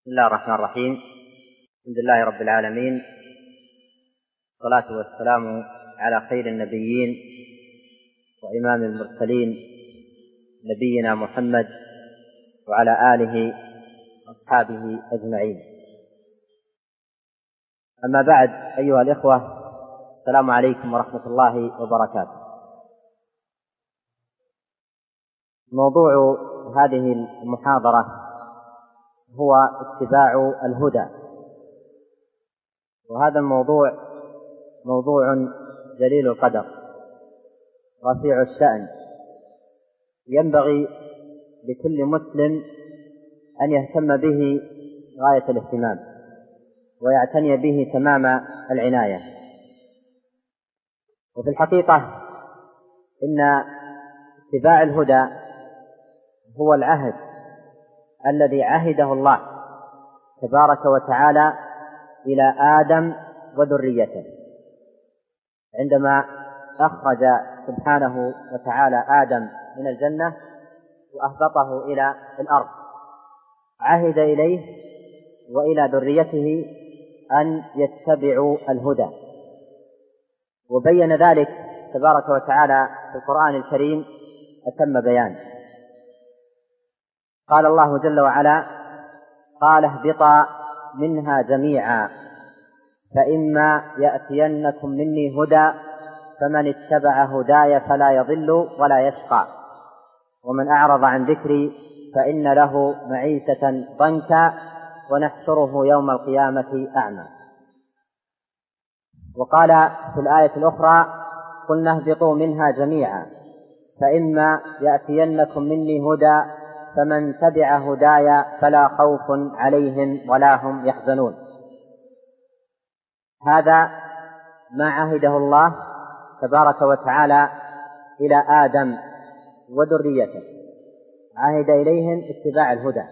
بسم الله الرحمن الرحيم. الحمد لله رب العالمين، والصلاة والسلام على خير النبيين وإمام المرسلين نبينا محمد وعلى آله وأصحابه أجمعين. أما بعد، أيها الإخوة، السلام عليكم ورحمة الله وبركاته. موضوع هذه المحاضرة هو اتباع الهدى، وهذا الموضوع موضوع جليل القدر رفيع الشأن، ينبغي لكل مسلم أن يهتم به غاية الاهتمام ويعتني به تمام العناية. وفي الحقيقة إن اتباع الهدى هو العهد الذي عهده الله تبارك وتعالى إلى آدم وذريته عندما أخرج سبحانه وتعالى آدم من الجنة وأهبطه إلى الأرض، عهد إليه وإلى ذريته أن يتبعوا الهدى، وبين ذلك تبارك وتعالى في القرآن الكريم أتم بيان. قال الله جل وعلا: قال اهبطا منها جميعا فإما يأتينكم مني هدى فمن اتبع هداي فلا يضل ولا يشقى ومن أعرض عن ذكري فإن له معيشة ضنكا ونحشره يوم القيامة أعمى. وقال في الآية الأخرى: قلنا اهبطوا منها جميعا فإما يأتينكم مني هدى فمن تبع هداي فلا خوف عليهم ولا هم يحزنون. هذا ما عهده الله تبارك وتعالى إلى آدم وذريته، عهد إليهم اتباع الهدى.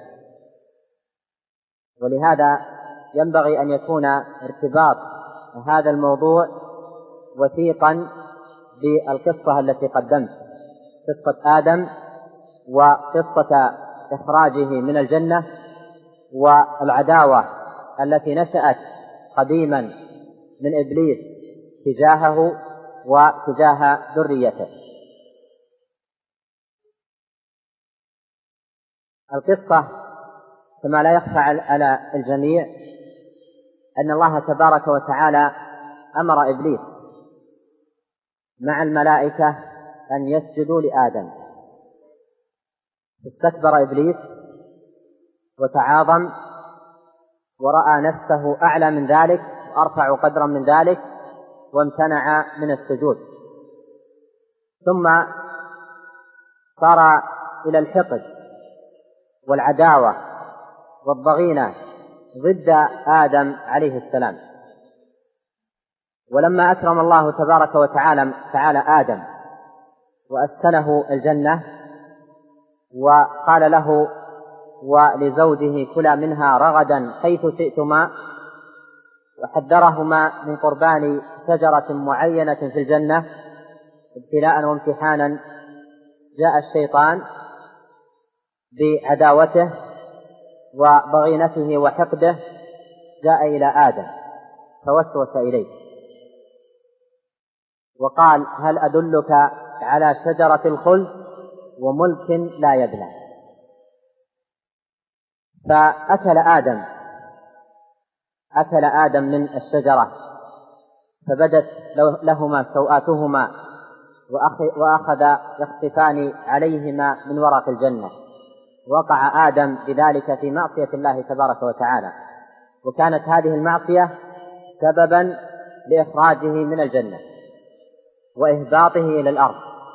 ولهذا ينبغي أن يكون ارتباط هذا الموضوع وثيقا بالقصة التي قدمت، قصة آدم وقصة إخراجه من الجنة والعداوة التي نشأت قديما من إبليس تجاهه وتجاه ذريته. القصة كما لا يخفى على الجميع أن الله تبارك وتعالى أمر إبليس مع الملائكة أن يسجدوا لآدم، استكبر إبليس وتعاظم ورأى نفسه أعلى من ذلك وأرفع قدرا من ذلك وامتنع من السجود، ثم صار إلى الحقد والعداوة والضغينة ضد آدم عليه السلام. ولما أكرم الله تبارك وتعالى آدم وأسكنه الجنة وقال له ولزوجه: كلا منها رغدا حيث شئتما، وحذرهما من قربان شجرة معينة في الجنة ابتلاء وامتحانا، جاء الشيطان بعداوته وضغينته وحقده، جاء إلى آدم فوسوس إليه وقال: هل أدلك على شجرة الخلد وملك لا يبلى؟ فأكل آدم من الشجرة فبدت لهما سوآتهما وأخذ يخصفان عليهما من ورق الجنة. وقع آدم بذلك في معصية الله تبارك وتعالى، وكانت هذه المعصية سببا لإخراجه من الجنة وإهباطه إلى الأرض.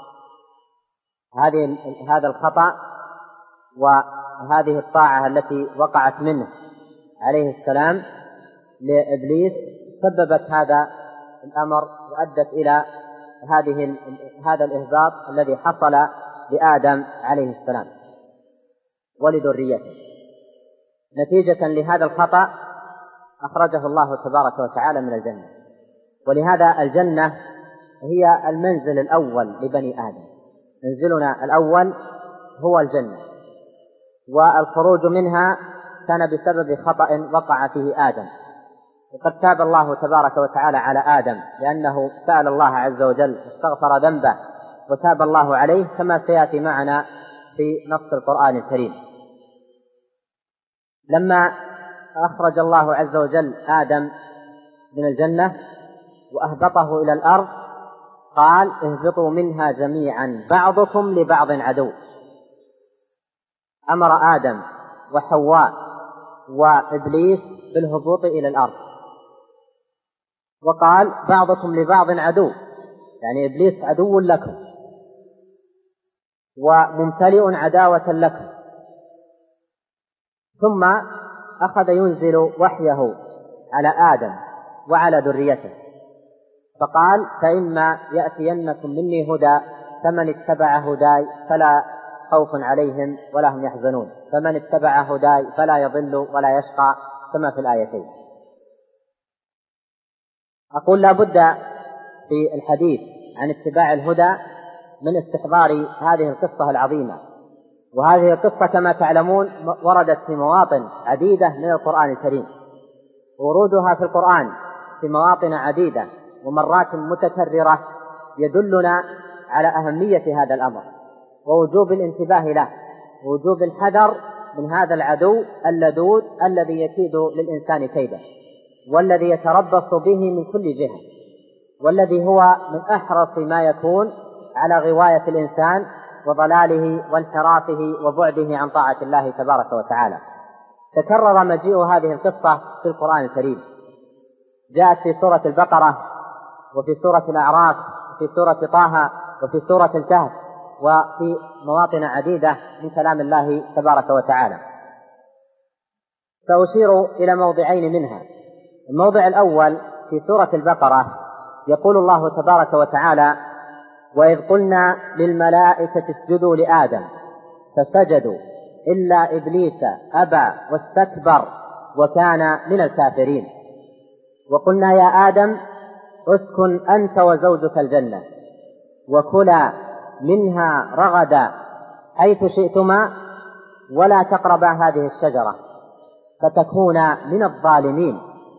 هذا الخطأ وهذه الطاعة التي وقعت منه عليه السلام لإبليس سببت هذا الأمر وأدت إلى هذا الإهباط الذي حصل لآدم عليه السلام ولذريته. نتيجة لهذا الخطأ أخرجه الله تبارك وتعالى من الجنة. ولهذا الجنة هي المنزل الأول لبني آدم، منزلنا الأول هو الجنة، والخروج منها كان بسبب خطأ وقع فيه آدم، وقد تاب الله تبارك وتعالى على آدم لأنه سأل الله عز وجل واستغفر ذنبه وتاب الله عليه، كما سيأتي معنا في نص القرآن الكريم. لما أخرج الله عز وجل آدم من الجنة وأهبطه إلى الأرض قال اهبطوا منها جميعا بعضكم لبعض عدو. أمر آدم وحواء وإبليس بالهبوط إلى الأرض، وقال بعضكم لبعض عدو، يعني إبليس عدو لكم وممتلئ عداوة لكم. ثم أخذ ينزل وحيه على آدم وعلى ذريته، فقال فإما يأتينكم مني هدى فمن اتبع هداي فلا خوف عليهم ولا هم يحزنون، فمن اتبع هداي فلا يضل ولا يشقى، كما في الآيتين. أقول لا بد في الحديث عن اتباع الهدى من استحضار هذه القصة العظيمة، وهذه القصة كما تعلمون وردت في مواطن عديدة من القرآن الكريم، ورودها في القرآن في مواطن عديدة ومرات متكررة يدلنا على أهمية هذا الأمر ووجوب الانتباه له، ووجوب الحذر من هذا العدو اللدود الذي يكيد للإنسان كيده، والذي يتربص به من كل جهة، والذي هو من أحرص ما يكون على غواية الإنسان وضلاله وانحرافه وبعده عن طاعة الله تبارك وتعالى. تكرر مجيء هذه القصة في القرآن الكريم، جاءت في سورة البقرة وفي سورة الأعراف وفي سورة طه وفي سورة الكهف وفي مواطن عديدة من كلام الله تبارك وتعالى. سأشير إلى موضعين منها. الموضع الأول في سورة البقرة يقول الله تبارك وتعالى وإذ قلنا للملائكة اسجدوا لآدم فسجدوا إلا إبليس أبى واستكبر وكان من الكافرين، وقلنا يا آدم اسكن أنت وزوجك الجنة وكلا منها رغدا حيث شئتما ولا تقربا هذه الشجرة فتكونا من الظالمين،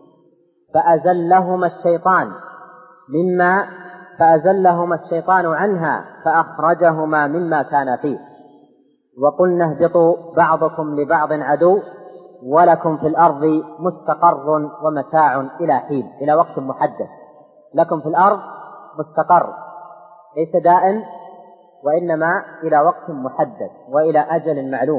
فأزلهما الشيطان عنها فأخرجهما مما كان فيه، وقلنا اهبطوا بعضكم لبعض عدو ولكم في الأرض مستقر ومتاع إلى حين، إلى وقت محدد. لكم في الأرض مستقر ليس دائم، وإنما إلى وقت محدد وإلى أجل معلوم.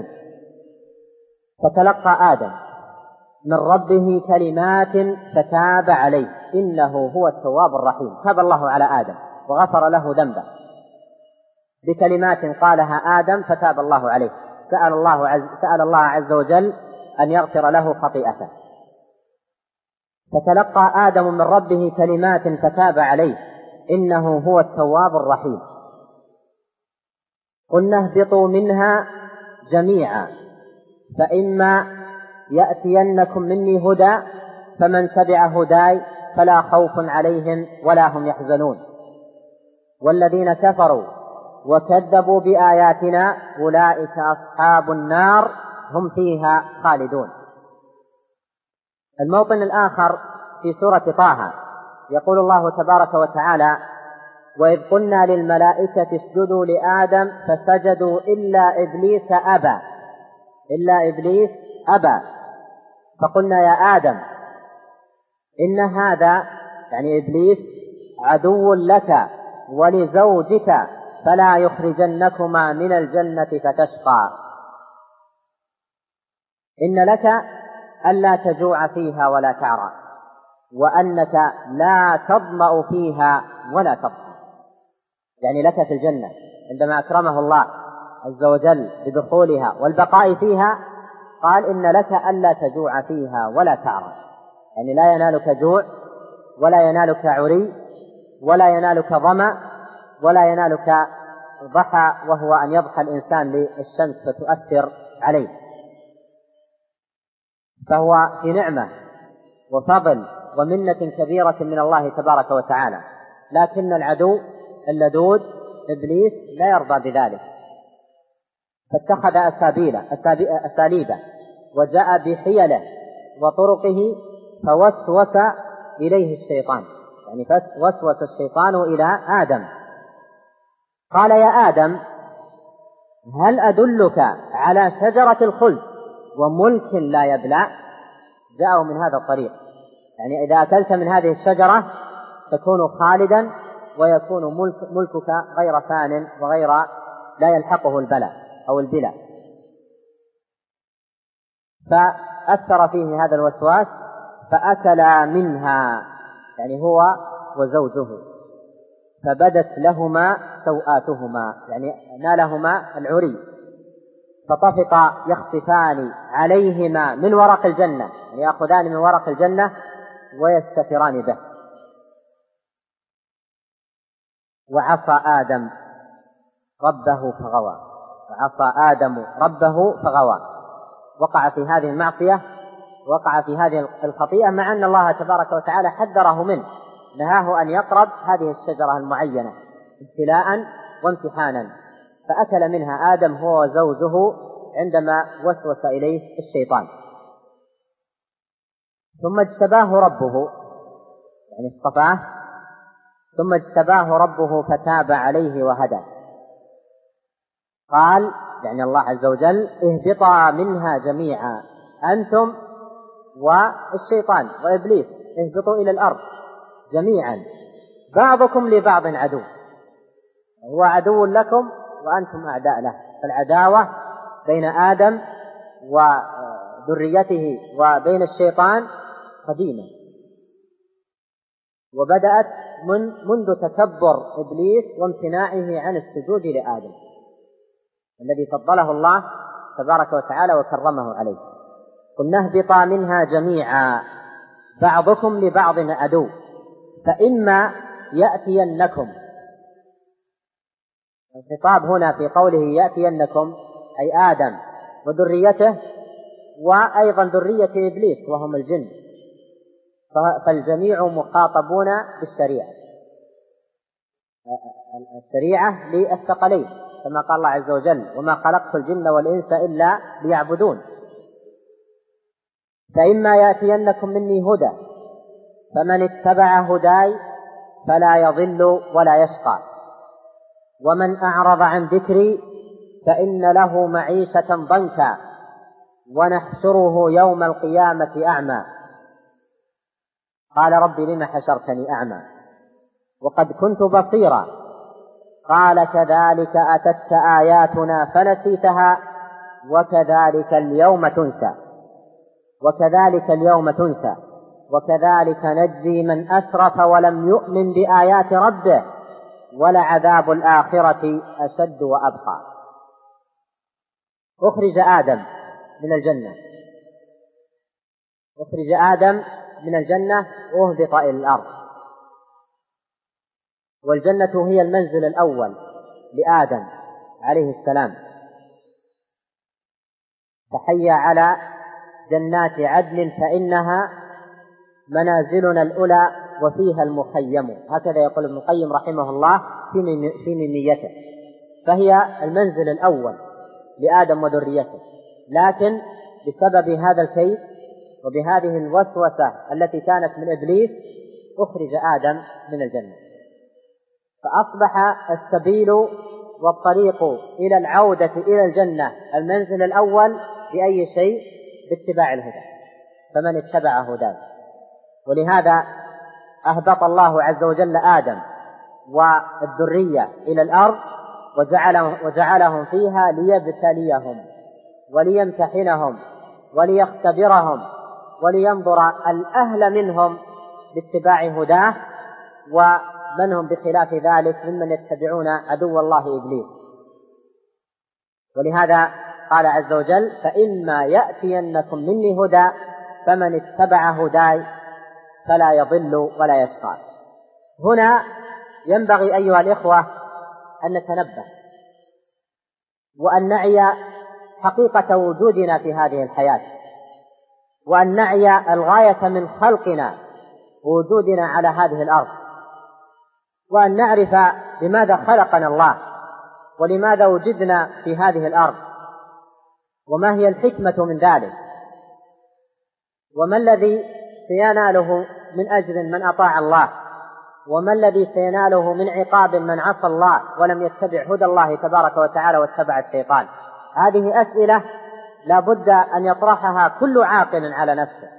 فتلقى آدم من ربه كلمات فتاب عليه إنه هو التواب الرحيم. تاب الله على آدم وغفر له ذنبه بكلمات قالها آدم فتاب الله عليه، سأل الله عز وجل أن يغفر له خطيئته. فتلقى آدم من ربه كلمات فتاب عليه إنه هو التواب الرحيم. قلنا اهبطوا منها جميعا فإما يأتينكم مني هدى فمن تبع هداي فلا خوف عليهم ولا هم يحزنون، والذين كفروا وكذبوا بآياتنا أولئك أصحاب النار هم فيها خالدون. الموطن الآخر في سورة طه يقول الله تبارك وتعالى وإذ قلنا للملائكة اسجدوا لآدم فسجدوا إلا إبليس أبى فقلنا يا آدم إن هذا يعني إبليس عدو لك ولزوجك فلا يخرجنكما من الجنة فتشقى، إن لك ألا تجوع فيها ولا تعرى وأنك لا تظمأ فيها ولا تضحى. يعني لك في الجنة عندما أكرمه الله عز وجل بدخولها والبقاء فيها قال إن لك ألا تجوع فيها ولا تعرى، يعني لا ينالك جوع ولا ينالك عري ولا ينالك ظمأ ولا ينالك ضحى، وهو أن يضحى الإنسان للشمس فتؤثر عليه. فهو في نعمة وفضل ومنة كبيرة من الله تبارك وتعالى، لكن العدو اللدود إبليس لا يرضى بذلك، فاتخذ أساليب وجاء بحيله وطرقه فوسوس إليه الشيطان، يعني فوسوس الشيطان إلى آدم قال: يا آدم هل أدلك على شجرة الخلد وملك لا يبلى؟ جاءوا من هذا الطريق، يعني إذا أكلت من هذه الشجرة تكون خالدا ويكون ملكك غير فان وغير لا يلحقه البلاء أو البلاء. فأثر فيه هذا الوسواس فأكلا منها، يعني هو وزوجه، فبدت لهما سوآتهما، يعني نالهما العري، فطفقا يخصفان عليهما من ورق الجنة، يعني يأخذان من ورق الجنة ويستتران به. وعصى آدم ربه فغوى، وعصى آدم ربه فغوى، وقع في هذه المعصية، وقع في هذه الخطيئة، مع أن الله تبارك وتعالى حذره منه، نهاه أن يقرب هذه الشجرة المعينة ابتلاء وامتحانا، فأكل منها آدم هو وزوجه عندما وسوس إليه الشيطان. ثم اجتباه ربه، يعني اصطفاه، ثم اجتباه ربه فتاب عليه وهدى. قال يعني الله عز وجل: اهبطا منها جميعا أنتم والشيطان وإبليس، اهبطوا إلى الأرض جميعا، بعضكم لبعض عدو، هو عدو لكم وأنتم أعداء له. فالعداوة بين آدم وذريته وبين الشيطان قديمة، وبدأت منذ تكبر إبليس وامتناعه عن السجود لآدم الذي فضله الله تبارك وتعالى وكرمه عليه. قلنا: اهبطا منها جميعا بعضكم لبعض عدو فإما يأتينكم. الخطاب هنا في قوله يأتينكم أي آدم وذريته، وأيضا ذرية إبليس وهم الجن، فالجميع مخاطبون بالشريعة، الشريعة للثقلين، كما قال الله عز وجل: وما خلقت الجن والإنس إلا ليعبدون. فإما يأتينكم مني هدى فمن اتبع هداي فلا يضل ولا يشقى، ومن أعرض عن ذكري فإن له معيشة ضنكا ونحشره يوم القيامة أعمى. قال: رب لم حشرتني أعمى وقد كنت بصيرا. قال: كذلك أتتك آياتنا فنسيتها وكذلك اليوم تنسى وكذلك نجزي من أسرف ولم يؤمن بآيات ربه ولعذاب الآخرة أشد وأبقى. أخرج آدم من الجنة وأهبط إلى الأرض، والجنة هي المنزل الأول لآدم عليه السلام، فحي على جنات عدن فإنها منازلنا الأولى وفيها المخيم، هكذا يقول ابن القيم رحمه الله في ميته. فهي المنزل الأول لآدم وذريته، لكن بسبب هذا الكيد وبهذه الوسوسة التي كانت من إبليس أخرج آدم من الجنة، فأصبح السبيل والطريق إلى العودة إلى الجنة المنزل الأول بأي شيء؟ باتباع الهدى، فمن اتبع هداه. ولهذا أهبط الله عز وجل آدم والذرية إلى الأرض وجعلهم فيها ليبتليهم وليمتحنهم وليختبرهم ولينظر الأهل منهم باتباع هداه ومن هم بخلاف ذلك ممن يتبعون عدو الله إبليس. ولهذا قال عز وجل: فإما يأتينكم مني هدى فمن اتبع هداي فلا يضل ولا يشقى. هنا ينبغي أيها الإخوة أن نتنبه وأن نعي حقيقة وجودنا في هذه الحياة، وأن نعي الغاية من خلقنا ووجودنا على هذه الأرض، وأن نعرف لماذا خلقنا الله ولماذا وجدنا في هذه الأرض وما هي الحكمة من ذلك. وما الذي سيناله من أجر من أطاع الله، وما الذي سيناله من عقاب من عصى الله ولم يتبع هدى الله تبارك وتعالى واتبع الشيطان. هذه أسئلة لا بد أن يطرحها كل عاقل على نفسه،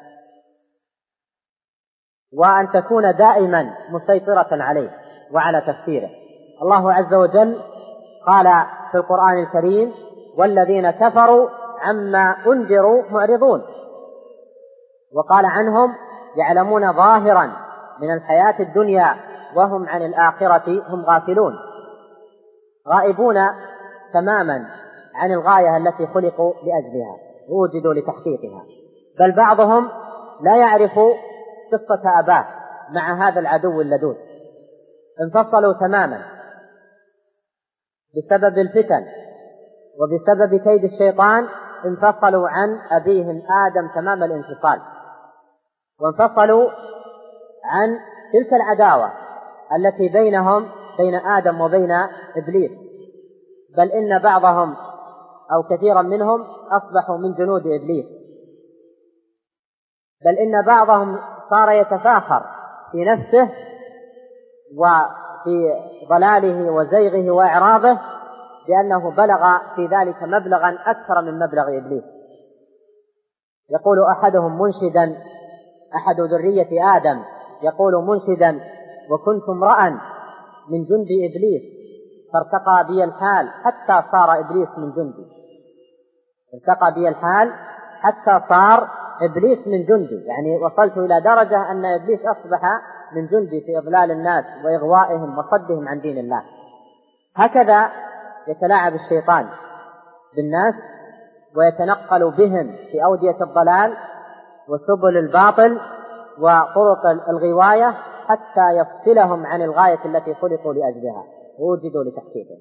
وأن تكون دائما مسيطرة عليه وعلى تفكيره. الله عز وجل قال في القرآن الكريم: والذين كفروا عما أنذروا معرضون. وقال عنهم: يعلمون ظاهرا من الحياة الدنيا وهم عن الآخرة هم غافلون، غائبون تماما عن الغاية التي خلقوا لأجلها ووجدوا لتحقيقها. بل بعضهم لا يعرف قصة أباه مع هذا العدو اللدود، انفصلوا تماما بسبب الفتن وبسبب كيد الشيطان، انفصلوا عن أبيهم آدم تمام الانفصال، وانفصلوا عن تلك العداوة التي بينهم بين آدم وبين إبليس. بل إن بعضهم أو كثيرا منهم أصبحوا من جنود إبليس، بل إن بعضهم صار يتفاخر في نفسه وفي ضلاله وزيغه وإعراضه بأنه بلغ في ذلك مبلغا أكثر من مبلغ إبليس. يقول أحدهم منشدا، أحد ذرية آدم يقول منشدا: وكنت امرأ من جند إبليس فارتقى بي الحال حتى صار إبليس من جندي. ارتقى بي الحال حتى صار إبليس من جندي، يعني وصلت إلى درجة أن إبليس أصبح من جندي في إضلال الناس وإغوائهم وصدهم عن دين الله. هكذا يتلاعب الشيطان بالناس ويتنقل بهم في أودية الضلال وسبل الباطل وطرق الغواية حتى يفصلهم عن الغاية التي خلقوا لأجلها ووجدوا لتحقيقها.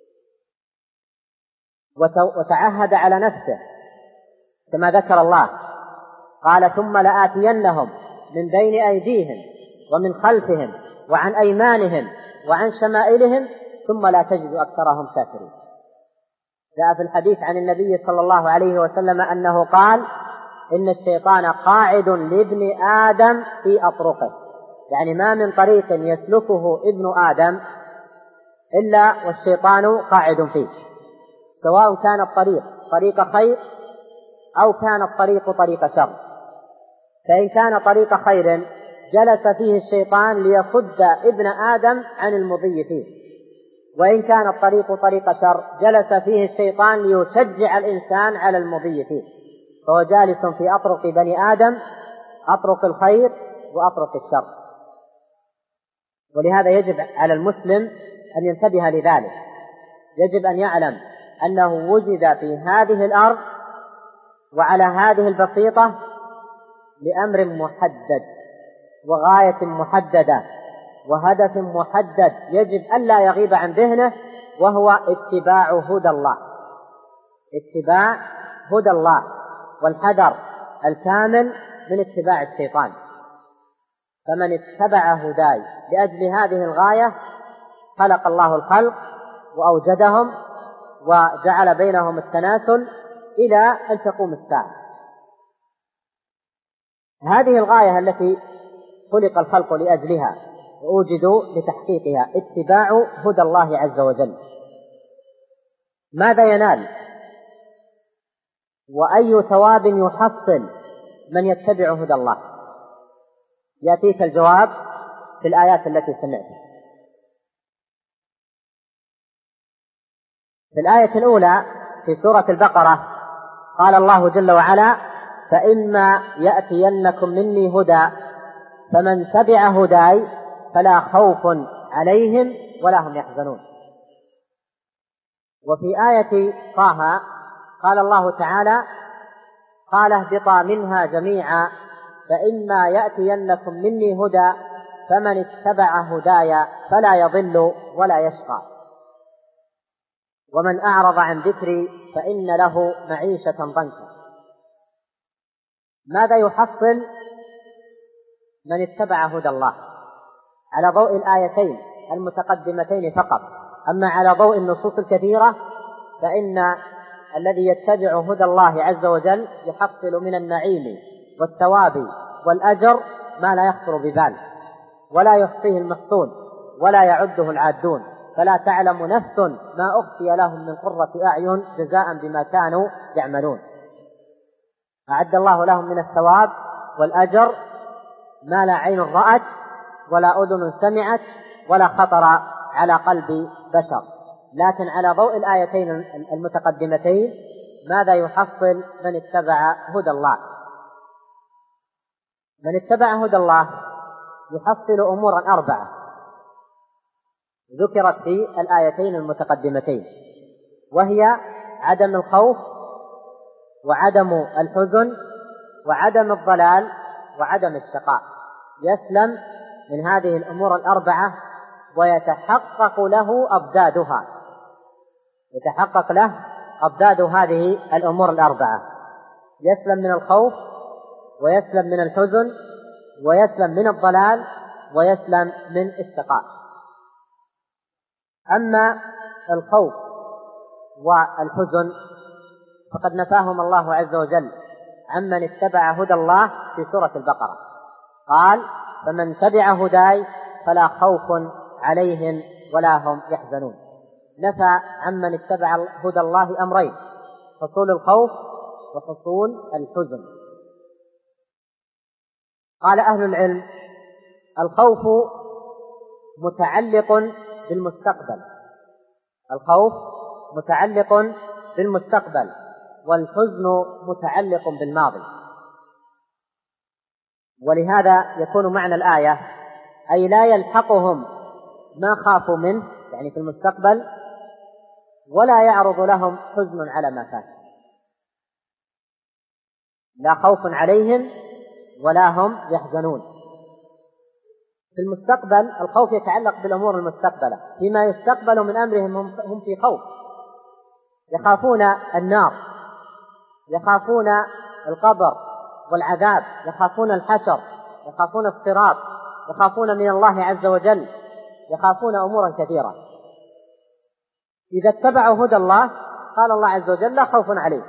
وتعهد على نفسه كما ذكر الله، قال: ثم لآتينهم من بين أيديهم ومن خلفهم وعن أيمانهم وعن شمائلهم ثم لا تجد أكثرهم شاكرين. جاء في الحديث عن النبي صلى الله عليه وسلم أنه قال: إن الشيطان قاعد لابن آدم في أطرقه، يعني ما من طريق يسلكه ابن آدم إلا والشيطان قاعد فيه، سواء كان الطريق طريق خير أو كان الطريق طريق شر. فإن كان طريق خير جلس فيه الشيطان ليصد ابن آدم عن المضي فيه، وإن كان الطريق طريق شر جلس فيه الشيطان ليشجع الإنسان على المضي فيه، فهو جالس في أطرق بني آدم، أطرق الخير وأطرق الشر. ولهذا يجب على المسلم أن ينتبه لذلك، يجب أن يعلم أنه وجد في هذه الأرض وعلى هذه البسيطة لأمر محدد وغاية محددة وهدف محدد يجب ألا يغيب عن ذهنه، وهو اتباع هدى الله، اتباع هدى الله والحذر الكامل من اتباع الشيطان. فمن اتبع هداي لأجل هذه الغاية خلق الله الخلق وأوجدهم وجعل بينهم التناسل إلى أن تقوم الساعة. هذه الغاية التي خلق الخلق لأجلها وأوجدوا لتحقيقها اتباع هدى الله عز وجل. ماذا ينال وأي ثواب يحصل من يتبع هدى الله؟ يأتيك الجواب في الآيات التي سمعتها. في الآية الأولى في سورة البقرة قال الله جل وعلا: فإما يأتينكم مني هدى فمن تبع هداي فلا خوف عليهم ولا هم يحزنون. وفي آية طه قال الله تعالى: قال اهبطا منها جميعا فإما يأتينكم مني هدى فمن اتبع هداي فلا يضل ولا يشقى ومن أعرض عن ذكري فإن له معيشة ضنكا. ماذا يحصل من اتبع هدى الله على ضوء الآيتين المتقدمتين فقط؟ أما على ضوء النصوص الكثيرة فإن الذي يتبع هدى الله عز وجل يحصل من النعيم والثواب والأجر ما لا يخطر ببال ولا يحصيه المحصون ولا يعده العادون، فلا تعلم نفس ما أخفي لهم من قرة أعين جزاء بما كانوا يعملون. أعد الله لهم من الثواب والأجر ما لا عين رأت ولا أذن سمعت ولا خطر على قلب بشر. لكن على ضوء الآيتين المتقدمتين ماذا يحصل من اتبع هدى الله؟ من اتبع هدى الله يحصل أمورا 4 ذكرت في الآيتين المتقدمتين، وهي عدم الخوف وعدم الحزن وعدم الضلال وعدم الشقاء. يسلم من هذه الأمور 4 ويتحقق له أضدادها، يتحقق له أضداد هذه الأمور 4. يسلم من الخوف ويسلم من الحزن ويسلم من الضلال ويسلم من الشقاء. أما الخوف والحزن فقد نفاهم الله عز وجل عمن اتبع هدى الله في سورة البقرة، قال: فمن تبع هداي فلا خوف عليهم ولا هم يحزنون. نفى عمن اتبع هدى الله أمرين: حصول الخوف وحصول الحزن. قال أهل العلم: الخوف متعلق بالمستقبل، الخوف متعلق بالمستقبل، والحزن متعلق بالماضي. ولهذا يكون معنى الآية أي لا يلحقهم ما خافوا منه يعني في المستقبل، ولا يعرض لهم حزن على ما فات، لا خوف عليهم ولا هم يحزنون. في المستقبل الخوف يتعلق بالأمور المستقبلة، فيما يستقبل من أمرهم هم في خوف، يخافون النار، يخافون القبر والعذاب، يخافون الحشر، يخافون الصراط، يخافون من الله عز وجل، يخافون أمورا كثيرة. إذا اتبعوا هدى الله قال الله عز وجل: لا خوف عليهم،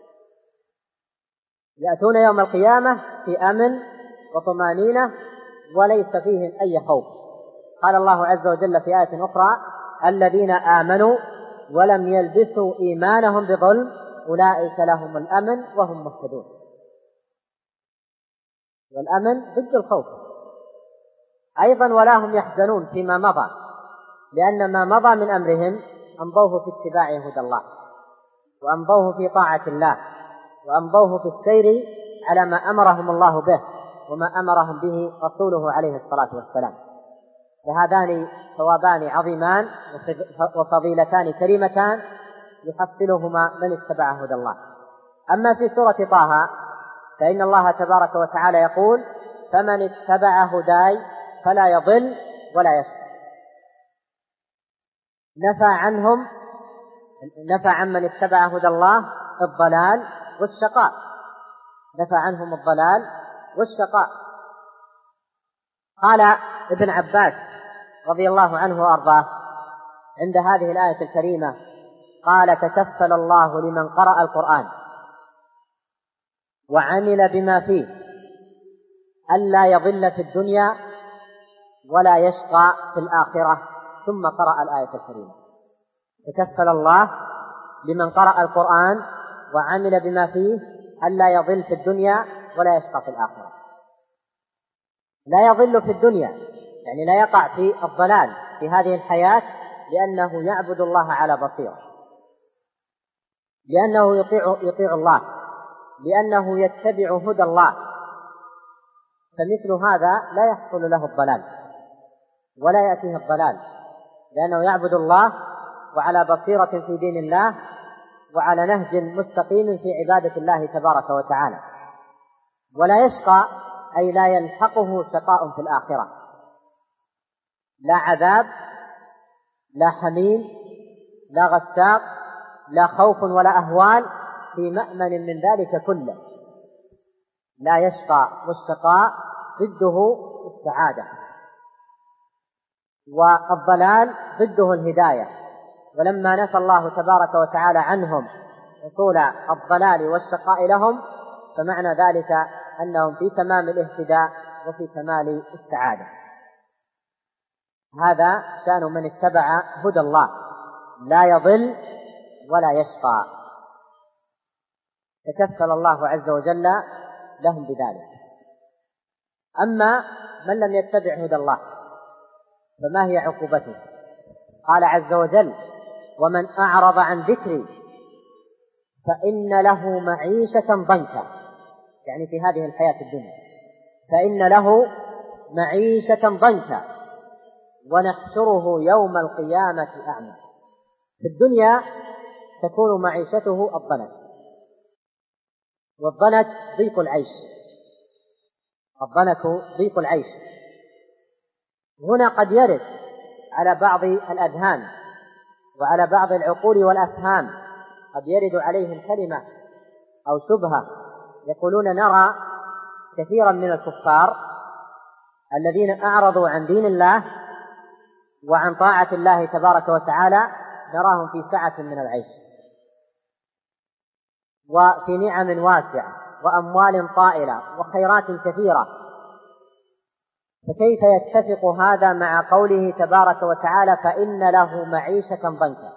يأتون يوم القيامة في أمن وطمانينة وليس فيهم أي خوف. قال الله عز وجل في آية أخرى: الذين آمنوا ولم يلبسوا إيمانهم بظلم أولئك لهم الأمن وهم مهتدون. والأمن ضد الخوف. أيضا ولا هم يحزنون فيما مضى، لأن ما مضى من أمرهم أمضوه في اتباع هدى الله، وأمضوه في طاعة الله، وأمضوه في السير على ما أمرهم الله به وما أمرهم به رسوله عليه الصلاة والسلام. فهذان ثوابان عظيمان وفضيلتان كريمتان يحصلهما من اتبع هدى الله. أما في سورة طه فإن الله تبارك وتعالى يقول: فمن اتبع هداي فلا يضل ولا يشقى. نفى عمن اتبع هدى الله الضلال والشقاء، نفى عنهم الضلال والشقاء. قال ابن عباس رضي الله عنه وأرضاه عند هذه الآية الكريمة، قال: تكفل الله لمن قرأ القرآن وعمل بما فيه ألا يضل في الدنيا ولا يشقى في الآخرة. ثم قرأ الآية الكريمة: تكفل الله لمن قرأ القرآن وعمل بما فيه ألا يضل في الدنيا ولا يشقى في الآخرة. لا يضل في الدنيا يعني لا يقع في الضلال في هذه الحياة، لأنه يعبد الله على بصيرة، لأنه يطيع الله، لأنه يتبع هدى الله. فمثل هذا لا يحصل له الضلال ولا يأتيه الضلال، لأنه يعبد الله وعلى بصيرة في دين الله وعلى نهج مستقيم في عبادة الله تبارك وتعالى. ولا يشقى أي لا يلحقه شقاء في الآخرة، لا عذاب، لا حميم، لا غساق، لا خوف ولا أهوال، في مأمن من ذلك كله. لا يشقى، والشقاء ضده السعادة، والضلال ضده الهداية. ولما نفى الله تبارك وتعالى عنهم حصول الضلال والشقاء لهم، فمعنى ذلك أنهم في تمام الاهتداء وفي كمال السعادة. هذا شأن من اتبع هدى الله، لا يضل ولا يشقى، تكفل الله عز وجل لهم بذلك. أما من لم يتبع هدى الله فما هي عقوبته؟ قال عز وجل: ومن أعرض عن ذكري فإن له معيشة ضنكا، يعني في هذه الحياة الدنيا، فإن له معيشة ضنكا ونحشره يوم القيامة أعمى. في الدنيا تكون معيشته الضنك، والضنك ضيق العيش، الضنك ضيق العيش. هنا قد يرد على بعض الأذهان وعلى بعض العقول والأفهام، قد يرد عليهم كلمة أو شبهة، يقولون: نرى كثيرا من الكفار الذين أعرضوا عن دين الله وعن طاعة الله تبارك وتعالى، نراهم في سعة من العيش وفي نعم واسعة وأموال طائلة وخيرات كثيرة، فكيف يتفق هذا مع قوله تبارك وتعالى: فإن له معيشة ضنكا؟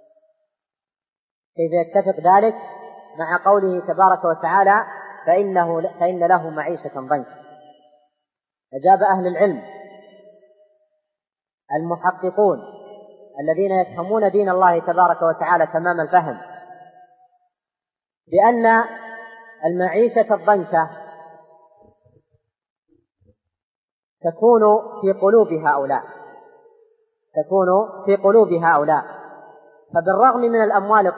كيف يتفق ذلك مع قوله تبارك وتعالى: فإن له معيشة ضنكا؟ أجاب أهل العلم المحققون الذين يفهمون دين الله تبارك وتعالى تمام الفهم بأن المعيشة الضنكة تكون في قلوب هؤلاء، فبالرغم من الأموال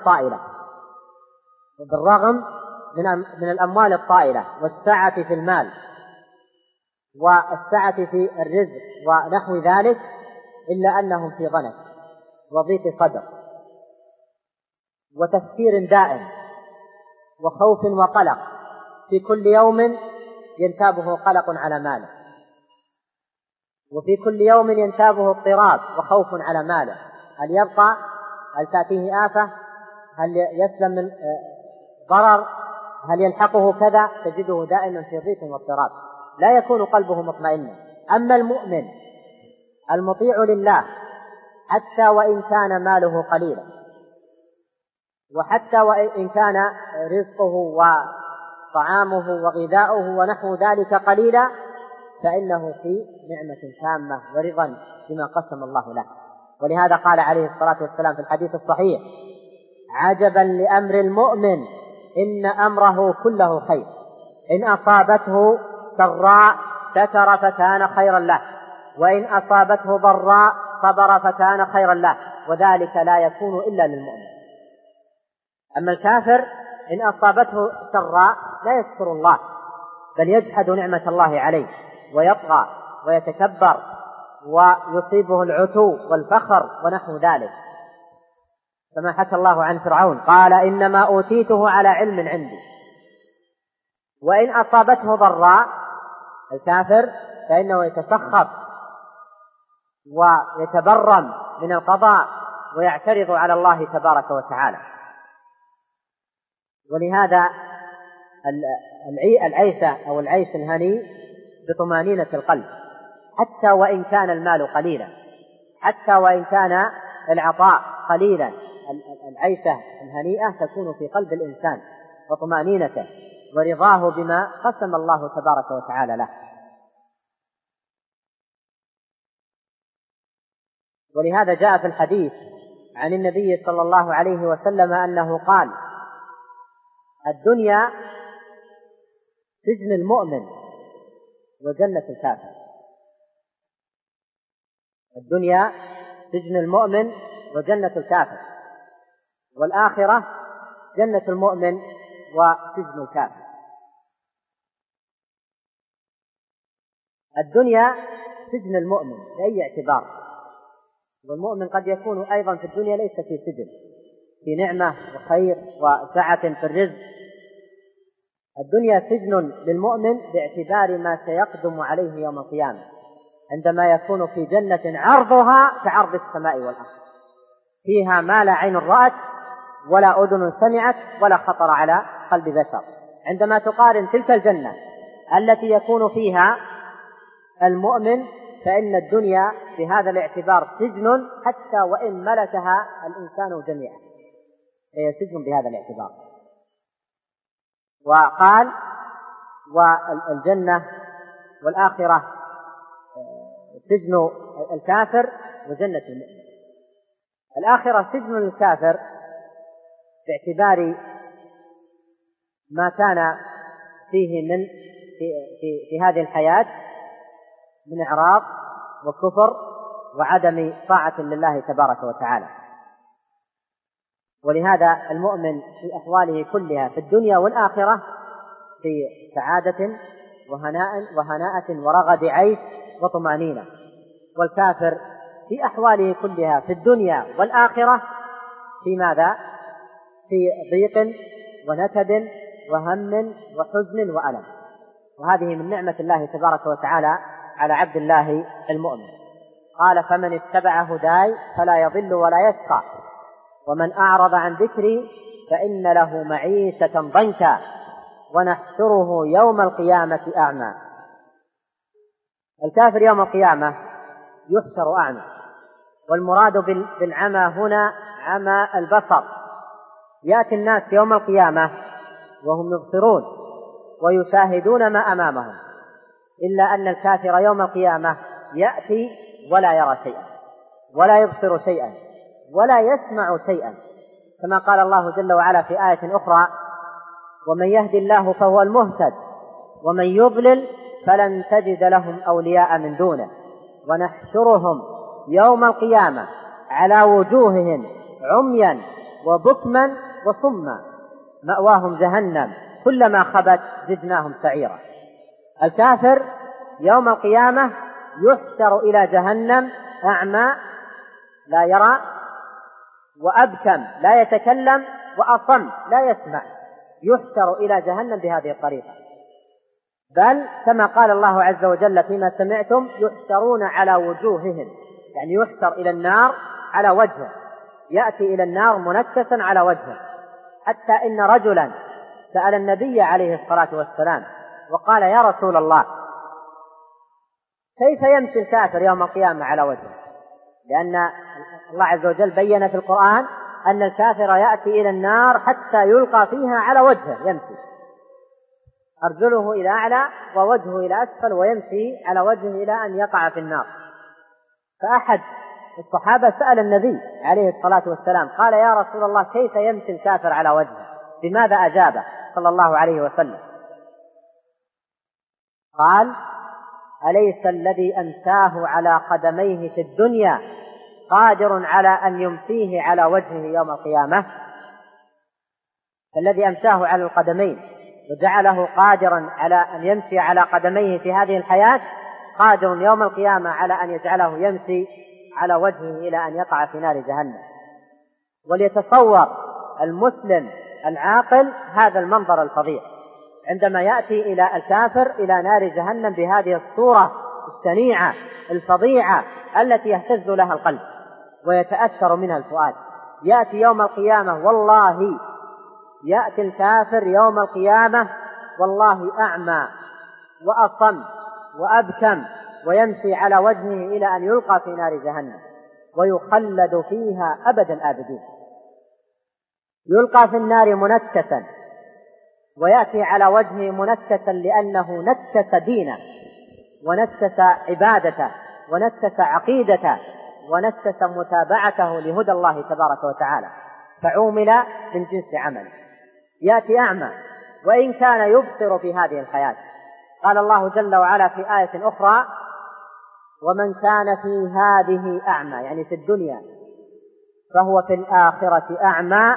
الطائلة والسعة في المال والسعة في الرزق ونحو ذلك، إلا أنهم في ضنك وضيق صدر وتفكير دائم وخوف وقلق، في كل يوم ينتابه قلق على ماله، وفي كل يوم ينتابه اضطراب وخوف على ماله، هل يبقى؟ هل تأتيه آفة؟ هل يسلم من ضرر؟ هل يلحقه كذا؟ تجده دائما في ضيق واضطراب، لا يكون قلبه مطمئنا. أما المؤمن المطيع لله حتى وإن كان ماله قليلا، وحتى وإن كان رزقه وطعامه وغذاؤه ونحو ذلك قليلا، فإنه في نعمة تامة ورضا بما قسم الله له. ولهذا قال عليه الصلاة والسلام في الحديث الصحيح: عجبا لأمر المؤمن إن أمره كله خير، إن أصابته سراء شكر فكان خيرا له، وإن أصابته ضراء صبر فكان خيرا له، وذلك لا يكون إلا للمؤمن. أما الكافر إن أصابته سراء لا يشكر الله، بل يجحد نعمة الله عليه ويطغى ويتكبر ويصيبه العتو والفخر ونحو ذلك، كما حكى الله عن فرعون: قال إنما أوتيته على علم عندي. وإن أصابته ضراء الكافر فإنه يتسخط ويتبرم من القضاء ويعترض على الله تبارك وتعالى. ولهذا العيشة أو العيش الهني بطمأنينة القلب، حتى وإن كان المال قليلا، حتى وإن كان العطاء قليلا، العيشة الهنيئة تكون في قلب الإنسان وطمأنينته ورضاه بما قسم الله تبارك وتعالى له. ولهذا جاء في الحديث عن النبي صلى الله عليه وسلم أنه قال: الدنيا سجن المؤمن وجنة الكافر. الدنيا سجن المؤمن وجنة الكافر، والآخرة جنة المؤمن وسجن الكافر. الدنيا سجن المؤمن بأي اعتبار، والمؤمن قد يكون أيضا في الدنيا ليس في سجن، في نعمة وخير وسعة في الرزق. الدنيا سجن للمؤمن باعتبار ما سيقدم عليه يوم القيامة، عندما يكون في جنة عرضها كعرض السماء والأرض، فيها ما لا عين رأت ولا أذن سمعت ولا خطر على قلب بشر. عندما تقارن تلك الجنة التي يكون فيها المؤمن، فإن الدنيا بهذا الاعتبار سجن حتى وإن ملكها الإنسان جميعا، هي سجن بهذا الاعتبار. وقال والجنة والآخرة سجن الكافر وجنة المؤمن. الآخرة سجن الكافر باعتبار ما كان فيه من في هذه الحياة من إعراض وكفر وعدم طاعة لله تبارك وتعالى. ولهذا المؤمن في أحواله كلها في الدنيا والآخرة في سعادة وهناءة ورغد عيش وطمأنينة، والكافر في أحواله كلها في الدنيا والآخرة في ماذا؟ في ضيق ونكد وهم وحزن وألم. وهذه من نعمة الله تبارك وتعالى على عبد الله المؤمن. قال فمن اتبع هداي فلا يضل ولا يشقى ومن أعرض عن ذكري فإن له معيشة ضنكا ونحشره يوم القيامة أعمى. الكافر يوم القيامة يحشر أعمى، والمراد بالعمى هنا عمى البصر. يأتي الناس يوم القيامة وهم يبصرون ويشاهدون ما أمامهم، إلا أن الكافر يوم القيامة يأتي ولا يرى شيئا ولا يبصر شيئا ولا يسمع شيئا، كما قال الله جل وعلا في آية أخرى ومن يهد الله فهو المهتد ومن يضلل فلن تجد لهم أولياء من دونه ونحشرهم يوم القيامة على وجوههم عميا وبكما وصما مأواهم جهنم كلما خبت زدناهم سعيرا. الكافر يوم القيامة يحشر إلى جهنم أعمى لا يرى وأبكم لا يتكلم وأصم لا يسمع، يحشر إلى جهنم بهذه الطريقة. بل كما قال الله عز وجل فيما سمعتم يحشرون على وجوههم، يعني يحشر إلى النار على وجهه، يأتي إلى النار منكسا على وجهه. حتى إن رجلا سأل النبي عليه الصلاة والسلام وقال يا رسول الله كيف يمشي الكافر يوم القيامة على وجهه؟ لأن الله عز وجل بين في القرآن أن الكافر يأتي إلى النار حتى يلقى فيها على وجهه، يمشي أرجله إلى أعلى ووجهه إلى أسفل ويمشي على وجهه إلى أن يقع في النار. فأحد الصحابة سأل النبي عليه الصلاة والسلام قال يا رسول الله كيف يمشي الكافر على وجهه؟ بماذا أجابه صلى الله عليه وسلم؟ قال أليس الذي أمشاه على قدميه في الدنيا قادر على أن يمشيه على وجهه يوم القيامة؟ الذي أمشاه على القدمين وجعله قادرا على أن يمشي على قدميه في هذه الحياة قادر يوم القيامة على أن يجعله يمشي على وجهه إلى أن يقع في نار جهنم. وليتصور المسلم العاقل هذا المنظر الفظيع عندما يأتي إلى الكافر إلى نار جهنم بهذه الصورة الشنيعة الفظيعة التي يهتز لها القلب ويتأثر منها الفؤاد. يأتي يوم القيامة والله يأتي الكافر يوم القيامة والله أعمى وأصم وأبكم ويمشي على وجهه إلى أن يلقى في نار جهنم ويخلد فيها أبد الآبدين. يلقى في النار منكسا ويأتي على وجهه منكسا لأنه نكس دينه ونكس عبادته ونكس عقيدته ونكس متابعته لهدى الله تبارك وتعالى، فعومل من جنس عمله. يأتي أعمى وإن كان يبصر في هذه الحياة. قال الله جل وعلا في آية أخرى ومن كان في هذه أعمى، يعني في الدنيا، فهو في الآخرة أعمى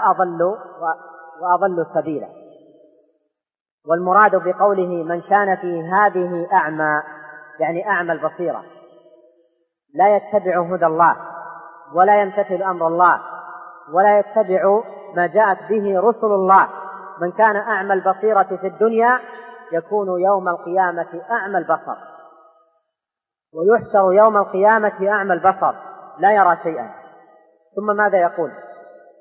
وأضل سبيلا. والمراد بقوله من كان في هذه أعمى يعني أعمى البصيرة، لا يتبع هدى الله ولا يمتثل أمر الله ولا يتبع ما جاءت به رسل الله. من كان أعمى البصيرة في الدنيا يكون يوم القيامة أعمى البصر، ويحشر يوم القيامة أعمى البصر لا يرى شيئا. ثم ماذا يقول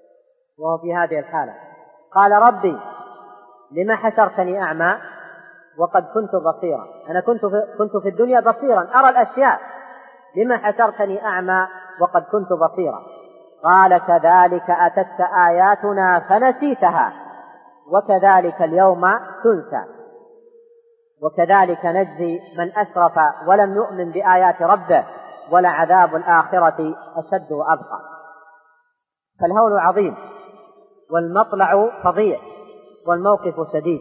وهو في هذه الحالة؟ قال ربي لما حشرتني أعمى وقد كنت بصيرا، أنا كنت في الدنيا بصيرا أرى الأشياء، لما حشرتني أعمى وقد كنت بصيرا؟ قال كذلك أتتك آياتنا فنسيتها وكذلك اليوم تنسى. وكذلك نجزي من أسرف ولم يؤمن بآيات ربه ولعذاب الآخرة أشد وأبقى. فالهول عظيم والمطلع فظيع والموقف شديد.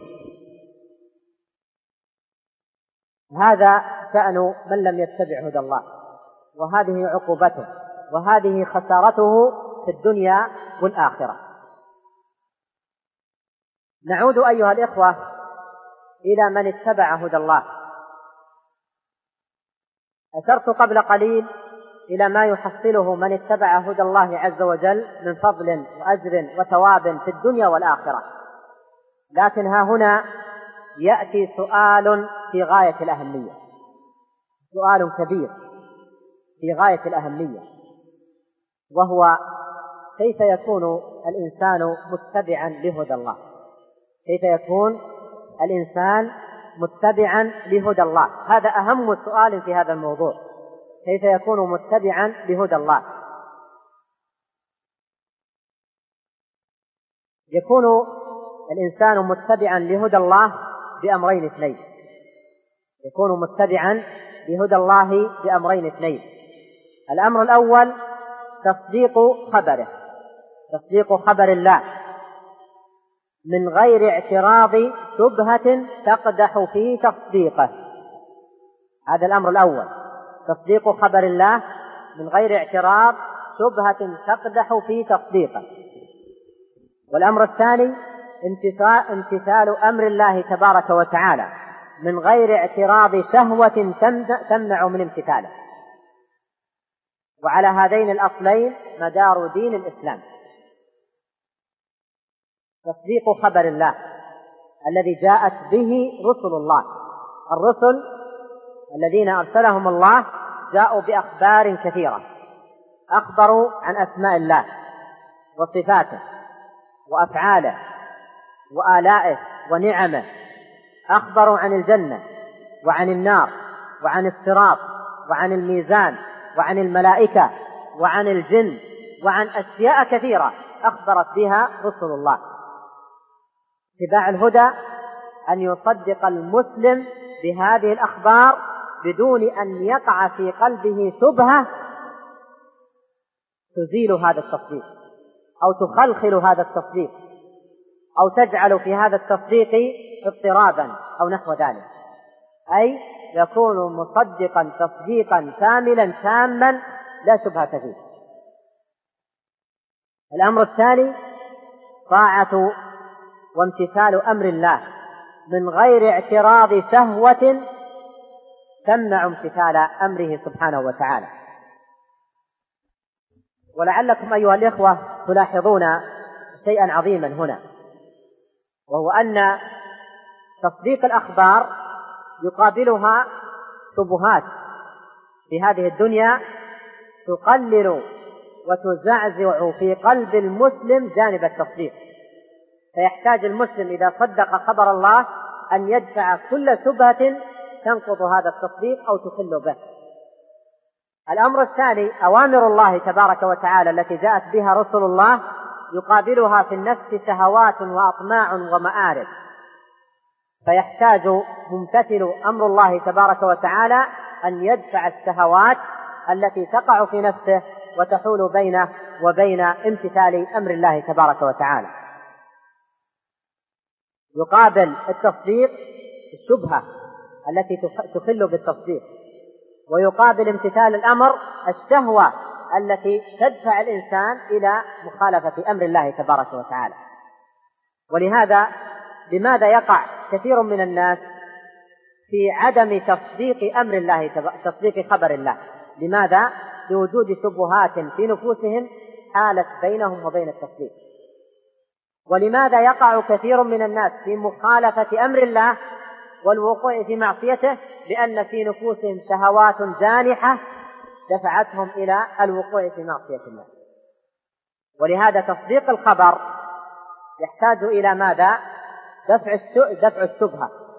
هذا شأن من لم يتبع هدى الله، وهذه عقوبته، وهذه خسارته في الدنيا والآخرة. نعود أيها الإخوة إلى من اتبع هدى الله. أشرت قبل قليل إلى ما يحصله من اتبع هدى الله عز وجل من فضل وأجر وثواب في الدنيا والآخرة، لكن ها هنا يأتي سؤال في غاية الأهمية، سؤال كبير في غاية الأهمية، وهو كيف يكون الإنسان متبعا لهدى الله؟ كيف يكون الإنسان متبعا لهدى الله؟ هذا أهم سؤال في هذا الموضوع، كيف يكون متبعا لهدى الله؟ يكون الإنسان متبعا لهدى الله بأمرين اثنين، يكون متبعا لهدى الله بأمرين اثنين. الأمر الأول تصديق خبره، تصديق خبر الله من غير اعتراض شبهة تقدح في تصديقه. هذا الأمر الأول، تصديق خبر الله من غير اعتراض شبهة تقدح في تصديقه. والأمر الثاني امتثال أمر الله تبارك وتعالى من غير اعتراض شهوة تمنع من امتثاله. وعلى هذين الأصلين مدار دين الإسلام، تصديق خبر الله الذي جاءت به رسل الله. الرسل الذين أرسلهم الله جاءوا بأخبار كثيرة، أخبروا عن أسماء الله وصفاته وأفعاله وآلائه ونعمه، أخبروا عن الجنة وعن النار وعن الصراط وعن الميزان وعن الملائكة وعن الجن وعن أشياء كثيرة أخبرت بها رسل الله. اتباع الهدى أن يصدق المسلم بهذه الأخبار بدون أن يقع في قلبه شبهة تزيل هذا التصديق أو تخلخل هذا التصديق أو تجعل في هذا التصديق اضطرابا أو نحو ذلك، أي يكون مصدقا تصديقا كاملا تاما لا شبهة فيه. الأمر الثاني طاعة وامتثال أمر الله من غير اعتراض شهوة تمنع امتثال أمره سبحانه وتعالى. ولعلكم أيها الإخوة تلاحظون شيئا عظيما هنا، وهو أن تصديق الأخبار يقابلها شبهات في هذه الدنيا تقلل وتزعزع في قلب المسلم جانب التصديق، فيحتاج المسلم إذا صدق خبر الله أن يدفع كل شبهة تنقض هذا التصديق أو تخل به. الأمر الثاني أوامر الله تبارك وتعالى التي جاءت بها رسل الله يقابلها في النفس شهوات وأطماع ومآرب، فيحتاج ممتثل أمر الله تبارك وتعالى أن يدفع الشهوات التي تقع في نفسه وتحول بينه وبين امتثال أمر الله تبارك وتعالى. يقابل التصديق الشبهة التي تخل بالتصديق، ويقابل امتثال الأمر الشهوة التي تدفع الإنسان إلى مخالفة أمر الله تبارك وتعالى. ولهذا لماذا يقع كثير من الناس في عدم تصديق أمر الله تصديق خبر الله؟ لماذا؟ لوجود شبهات في نفوسهم حالت بينهم وبين التصديق. ولماذا يقع كثير من الناس في مخالفة أمر الله والوقوع في معصيته؟ لأن في نفوسهم شهوات جانحة دفعتهم إلى الوقوع في معصية الله. ولهذا تصديق الخبر يحتاج إلى ماذا؟ دفع الشبهة،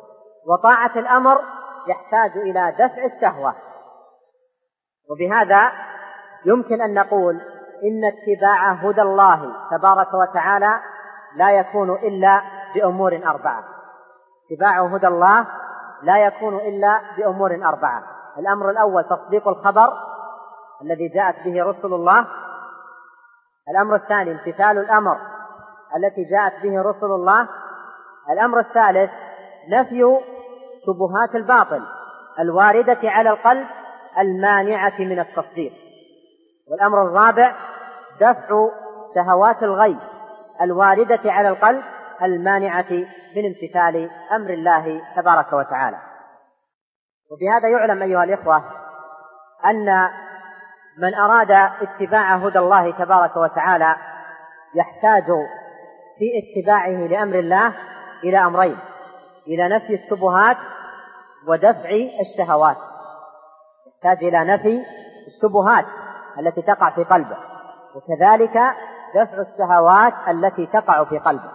وطاعة الأمر يحتاج إلى دفع الشهوة. وبهذا يمكن أن نقول إن اتباع هدى الله تبارك وتعالى لا يكون إلا بأمور أربعة. اتباع هدى الله لا يكون إلا بأمور أربعة. الأمر الأول تصديق الخبر الذي جاءت به رسل الله. الأمر الثاني امتثال الأمر التي جاءت به رسل الله. الأمر الثالث نفي شبهات الباطل الواردة على القلب المانعة من التصديق. والأمر الرابع دفع شهوات الغي الواردة على القلب المانعة من امتثال أمر الله تبارك وتعالى. وبهذا يعلم أيها الإخوة أن من أراد اتباع هدى الله تبارك وتعالى يحتاج في اتباعه لأمر الله إلى أمرين: إلى نفي الشبهات ودفع الشهوات. يحتاج إلى نفي الشبهات التي تقع في قلبه، وكذلك دفع الشهوات التي تقع في قلبه.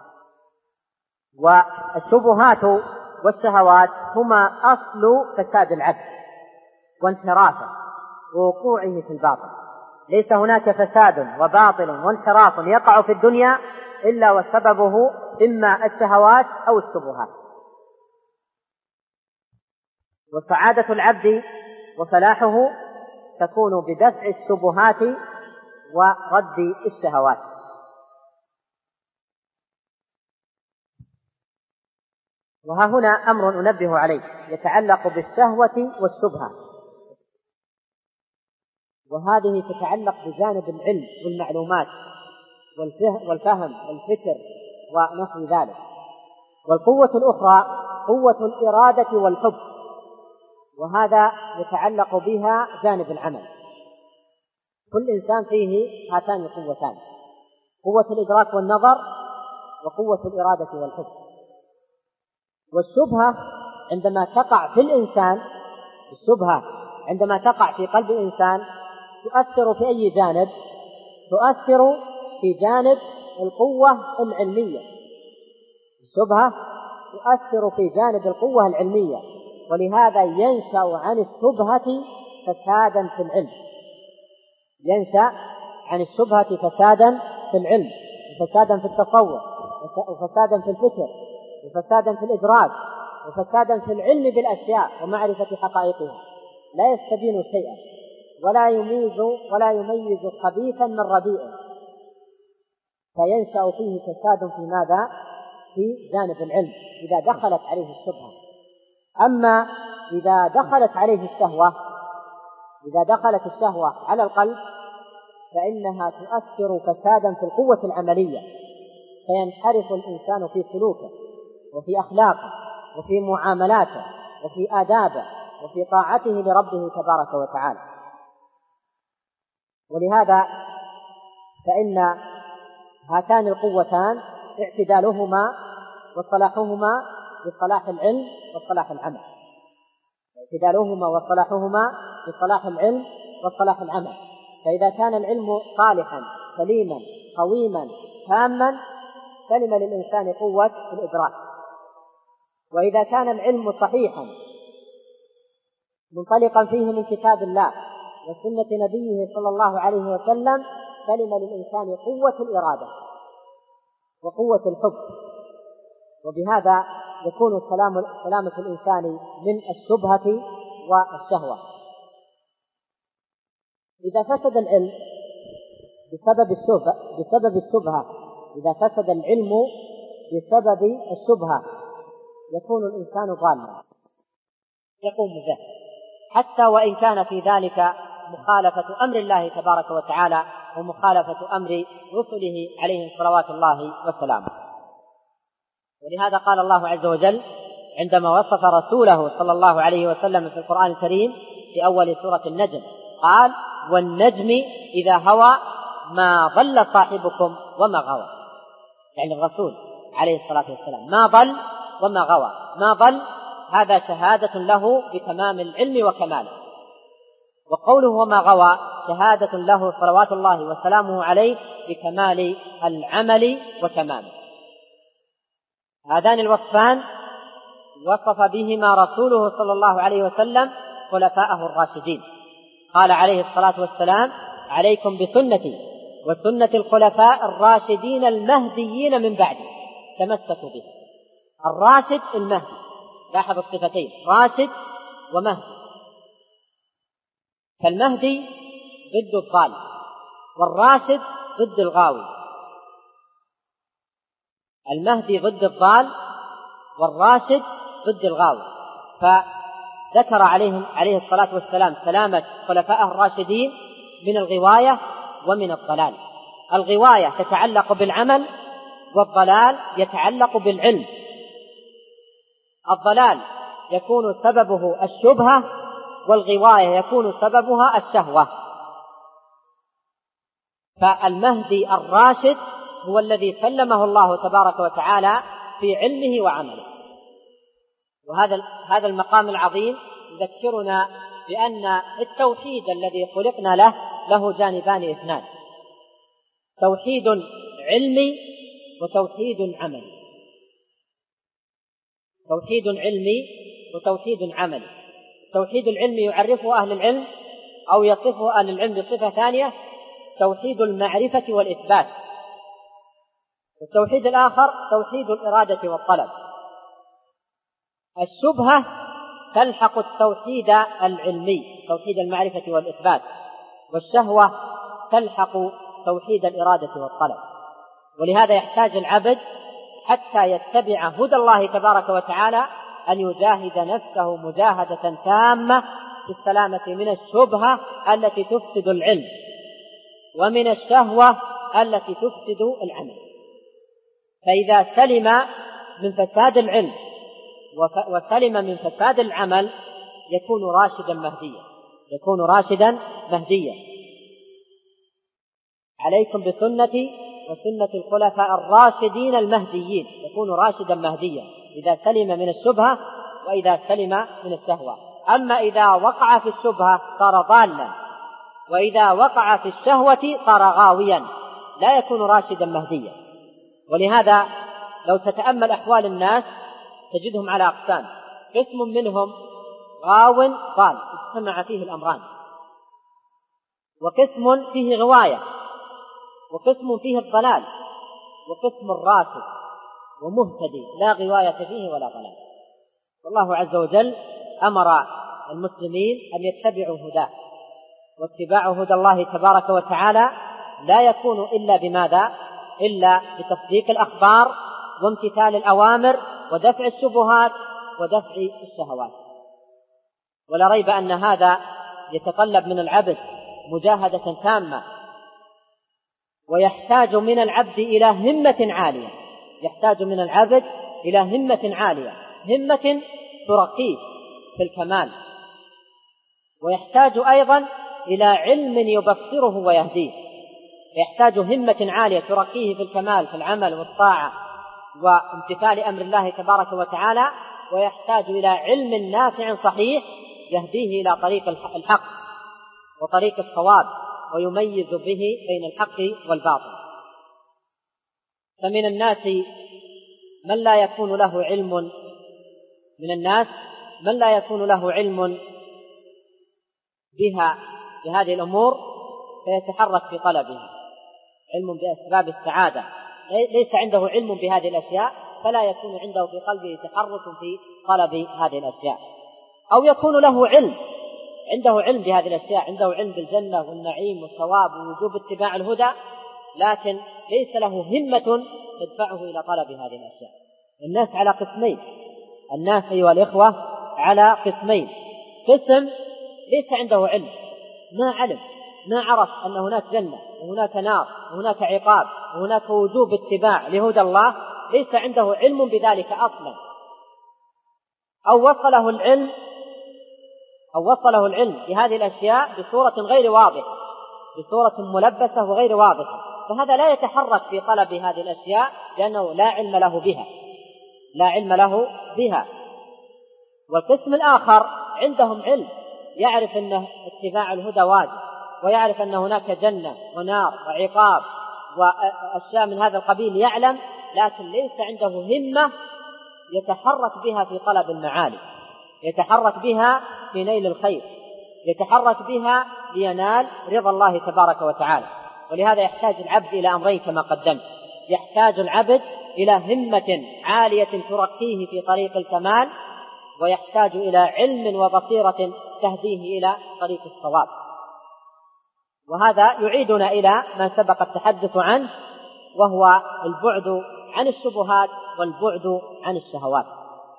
والشبهات والشهوات هما أصل فساد العبد وانحرافه ووقوعه في الباطل. ليس هناك فساد وباطل وانحراف يقع في الدنيا إلا وسببه إما الشهوات أو الشبهات. وسعادة العبد وفلاحه تكون بدفع الشبهات ورد الشهوات. وها هنا أمر أنبه عليه يتعلق بالشهوة والشبهة، وهذه تتعلق بجانب العلم والمعلومات والفهم والفكر ونحو ذلك. والقوة الأخرى قوة الإرادة والحب، وهذا يتعلق بها جانب العمل. كل إنسان فيه هاتان قوتان: قوة الإدراك والنظر وقوة الإرادة والحب. والشبهة عندما تقع في الإنسان، الشبهة عندما تقع في قلب الإنسان تؤثر في أي جانب؟ تؤثر في جانب القوة العلمية. الشبهة تؤثر في جانب القوة العلمية، ولهذا ينشأ عن الشبهة فسادا في العلم. ينشأ عن الشبهة فسادا في العلم، وفسادا في التصور، وفسادا في الفكر، وفسادا في الإدراك، وفسادا في العلم بالأشياء ومعرفة حقائقها. لا يستبين شيئا ولا يميز خبيثا من رديئه، فينشأ فيه فساد في ماذا؟ في جانب العلم إذا دخلت عليه الشبهة. أما إذا دخلت عليه الشهوة، إذا دخلت الشهوة على القلب فإنها تؤثر فسادا في القوة العملية، فينحرف الإنسان في سلوكه وفي أخلاقه وفي معاملاته وفي آدابه وفي طاعته لربه تبارك وتعالى. ولهذا فإن هاتان القوتان اعتدالهما وصلاحهما بصلاح العلم وصلاح العمل. اعتدالهما وصلاحهما بصلاح العلم وصلاح العمل. فإذا كان العلم صالحا سليما قويما تاما سلم للإنسان قوة الإدراك. وإذا كان العلم صحيحا منطلقا فيه من كتاب الله وسنة نبيه صلى الله عليه وسلم سلم للإنسان قوة الإرادة وقوة الحب. وبهذا يكون سلامة الإنسان من الشبهة والشهوة. إذا فسد العلم بسبب الشبهة، إذا فسد العلم بسبب الشبهة يكون الإنسان ضالا يقوم به، حتى وإن كان في ذلك مخالفة أمر الله تبارك وتعالى ومخالفة أمر رسله عليهم صلوات الله وسلامه. ولهذا قال الله عز وجل عندما وصف رسوله صلى الله عليه وسلم في القرآن الكريم في أول سورة النجم قال: والنجم إذا هوى ما ضل صاحبكم وما غوى. يعني الرسول عليه الصلاة والسلام ما ضل وما غوى. ما ضل هذا شهادة له بتمام العلم وكماله، وقوله وما غوى شهادة له صلوات الله وسلامه عليه بكمال العمل وتمامه. هذان الوصفان وصف بهما رسوله صلى الله عليه وسلم خلفاءه الراشدين. قال عليه الصلاة والسلام: عليكم بسنتي وسنة الخلفاء الراشدين المهديين من بعدي تمسكوا به. الراشد المهدي، لاحظ الصفتين: راشد ومهدي. فالمهدي ضد الضال، والراشد ضد الغاوي. المهدي ضد الضال والراشد ضد الغاوي. فذكر عليه الصلاة والسلام سلامة خلفائه الراشدين من الغواية ومن الضلال. الغواية تتعلق بالعمل، والضلال يتعلق بالعلم. الضلال يكون سببه الشبهة، والغواية يكون سببها الشهوة. فالمهدي الراشد هو الذي سلمه الله تبارك وتعالى في علمه وعمله. وهذا المقام العظيم يذكرنا بأن التوحيد الذي خلقنا له جانبان اثنان: توحيد علمي وتوحيد عملي. توحيد علمي وتوحيد عملي. التوحيد العلمي يعرفه أهل العلم أو يصفه أهل العلم بصفة ثانية: توحيد المعرفة والإثبات. والتوحيد الآخر توحيد الإرادة والطلب. الشبهة تلحق التوحيد العلمي، توحيد المعرفة والإثبات، والشهوة تلحق توحيد الإرادة والطلب. ولهذا يحتاج العبد حتى يتبع هدى الله تبارك وتعالى أن يجاهد نفسه مجاهدة تامة في السلامة من الشبهة التي تفسد العلم، ومن الشهوة التي تفسد العمل. فإذا سلم من فساد العلم وسلم من فساد العمل يكون راشدا مهديا. عليكم بسنتي وسنة الخلفاء الراشدين المهديين. يكون راشدا مهديا إذا سلم من الشبهة وإذا سلم من الشهوة. أما إذا وقع في الشبهة صار ضالا، وإذا وقع في الشهوة صار غاويا، لا يكون راشدا مهديا. ولهذا لو تتأمل أحوال الناس تجدهم على أقسام: قسم منهم غاو ضال اجتمع فيه الأمران، وقسم فيه غواية، وقسم فيه الضلال، وقسم راشد ومهتدي لا غواية فيه ولا ضلال. والله عز وجل أمر المسلمين أن يتبعوا هداه، واتباع هدى الله تبارك وتعالى لا يكون إلا بماذا؟ إلا بتصديق الأخبار وامتثال الأوامر ودفع الشبهات ودفع الشهوات. ولا ريب أن هذا يتطلب من العبد مجاهدة تامة، ويحتاج من العبد إلى همة عالية. يحتاج من العبد إلى همة عالية، همة ترقيه في الكمال، ويحتاج أيضا إلى علم يبصره ويهديه. يحتاج همة عالية ترقيه في الكمال في العمل والطاعة وامتثال أمر الله تبارك وتعالى، ويحتاج إلى علم نافع صحيح يهديه إلى طريق الحق وطريق الصواب ويميز به بين الحق والباطل. فمن الناس من لا يكون له علم بهذه الأمور فيتحرك في طلبها، علم بأسباب السعادة، ليس عنده علم بهذه الأشياء فلا يكون عنده في قلبه تحرك في طلب هذه الأشياء. أو يكون له عنده علم بهذه الأشياء، عنده علم بالجنة والنعيم والثواب ووجوب اتباع الهدى، لكن ليس له همة تدفعه إلى طلب هذه الأشياء. الناس على قسمين، الناس أيها الإخوة على قسمين: قسم ليس عنده علم، ما عرف أن هناك جنة وهناك نار وهناك عقاب وهناك وجوب اتباع لهدى الله، ليس عنده علم بذلك أصلا، أو وصله العلم بهذه الأشياء بصورة غير واضحة، بصورة ملبسة وغير واضحة، فهذا لا يتحرك في طلب هذه الأشياء لأنه لا علم له بها. والقسم الآخر عندهم علم، يعرف أن اتباع الهدى واجب، ويعرف أن هناك جنة ونار وعقاب وأشياء من هذا القبيل يعلم، لكن ليس عنده همة يتحرك بها في طلب المعالي، يتحرك بها في نيل الخير، يتحرك بها لينال رضا الله تبارك وتعالى. ولهذا يحتاج العبد إلى أمرين كما قدمت: يحتاج العبد إلى همة عالية ترقيه في طريق الكمال، ويحتاج إلى علم وبصيرة تهديه إلى طريق الصواب. وهذا يعيدنا إلى ما سبق التحدث عنه، وهو البعد عن الشبهات والبعد عن الشهوات.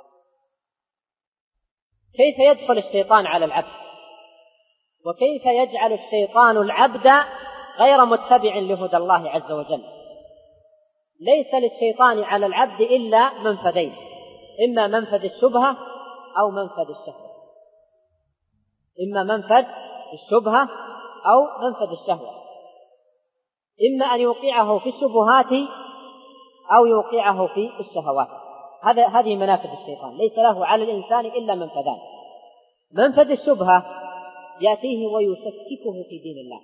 كيف يدخل الشيطان على العبد؟ وكيف يجعل الشيطان العبد غير متبع لهدى الله عز وجل؟ ليس للشيطان على العبد إلا منفذين: إما منفذ الشبهة أو منفذ الشهوة. إما منفذ الشبهة أو منفذ الشهوة، إما أن يوقعه في الشبهات أو يوقعه في الشهوات. هذه منافذ الشيطان، ليس له على الإنسان إلا منفذان: منفذ الشبهة يأتيه ويشككه في دين الله،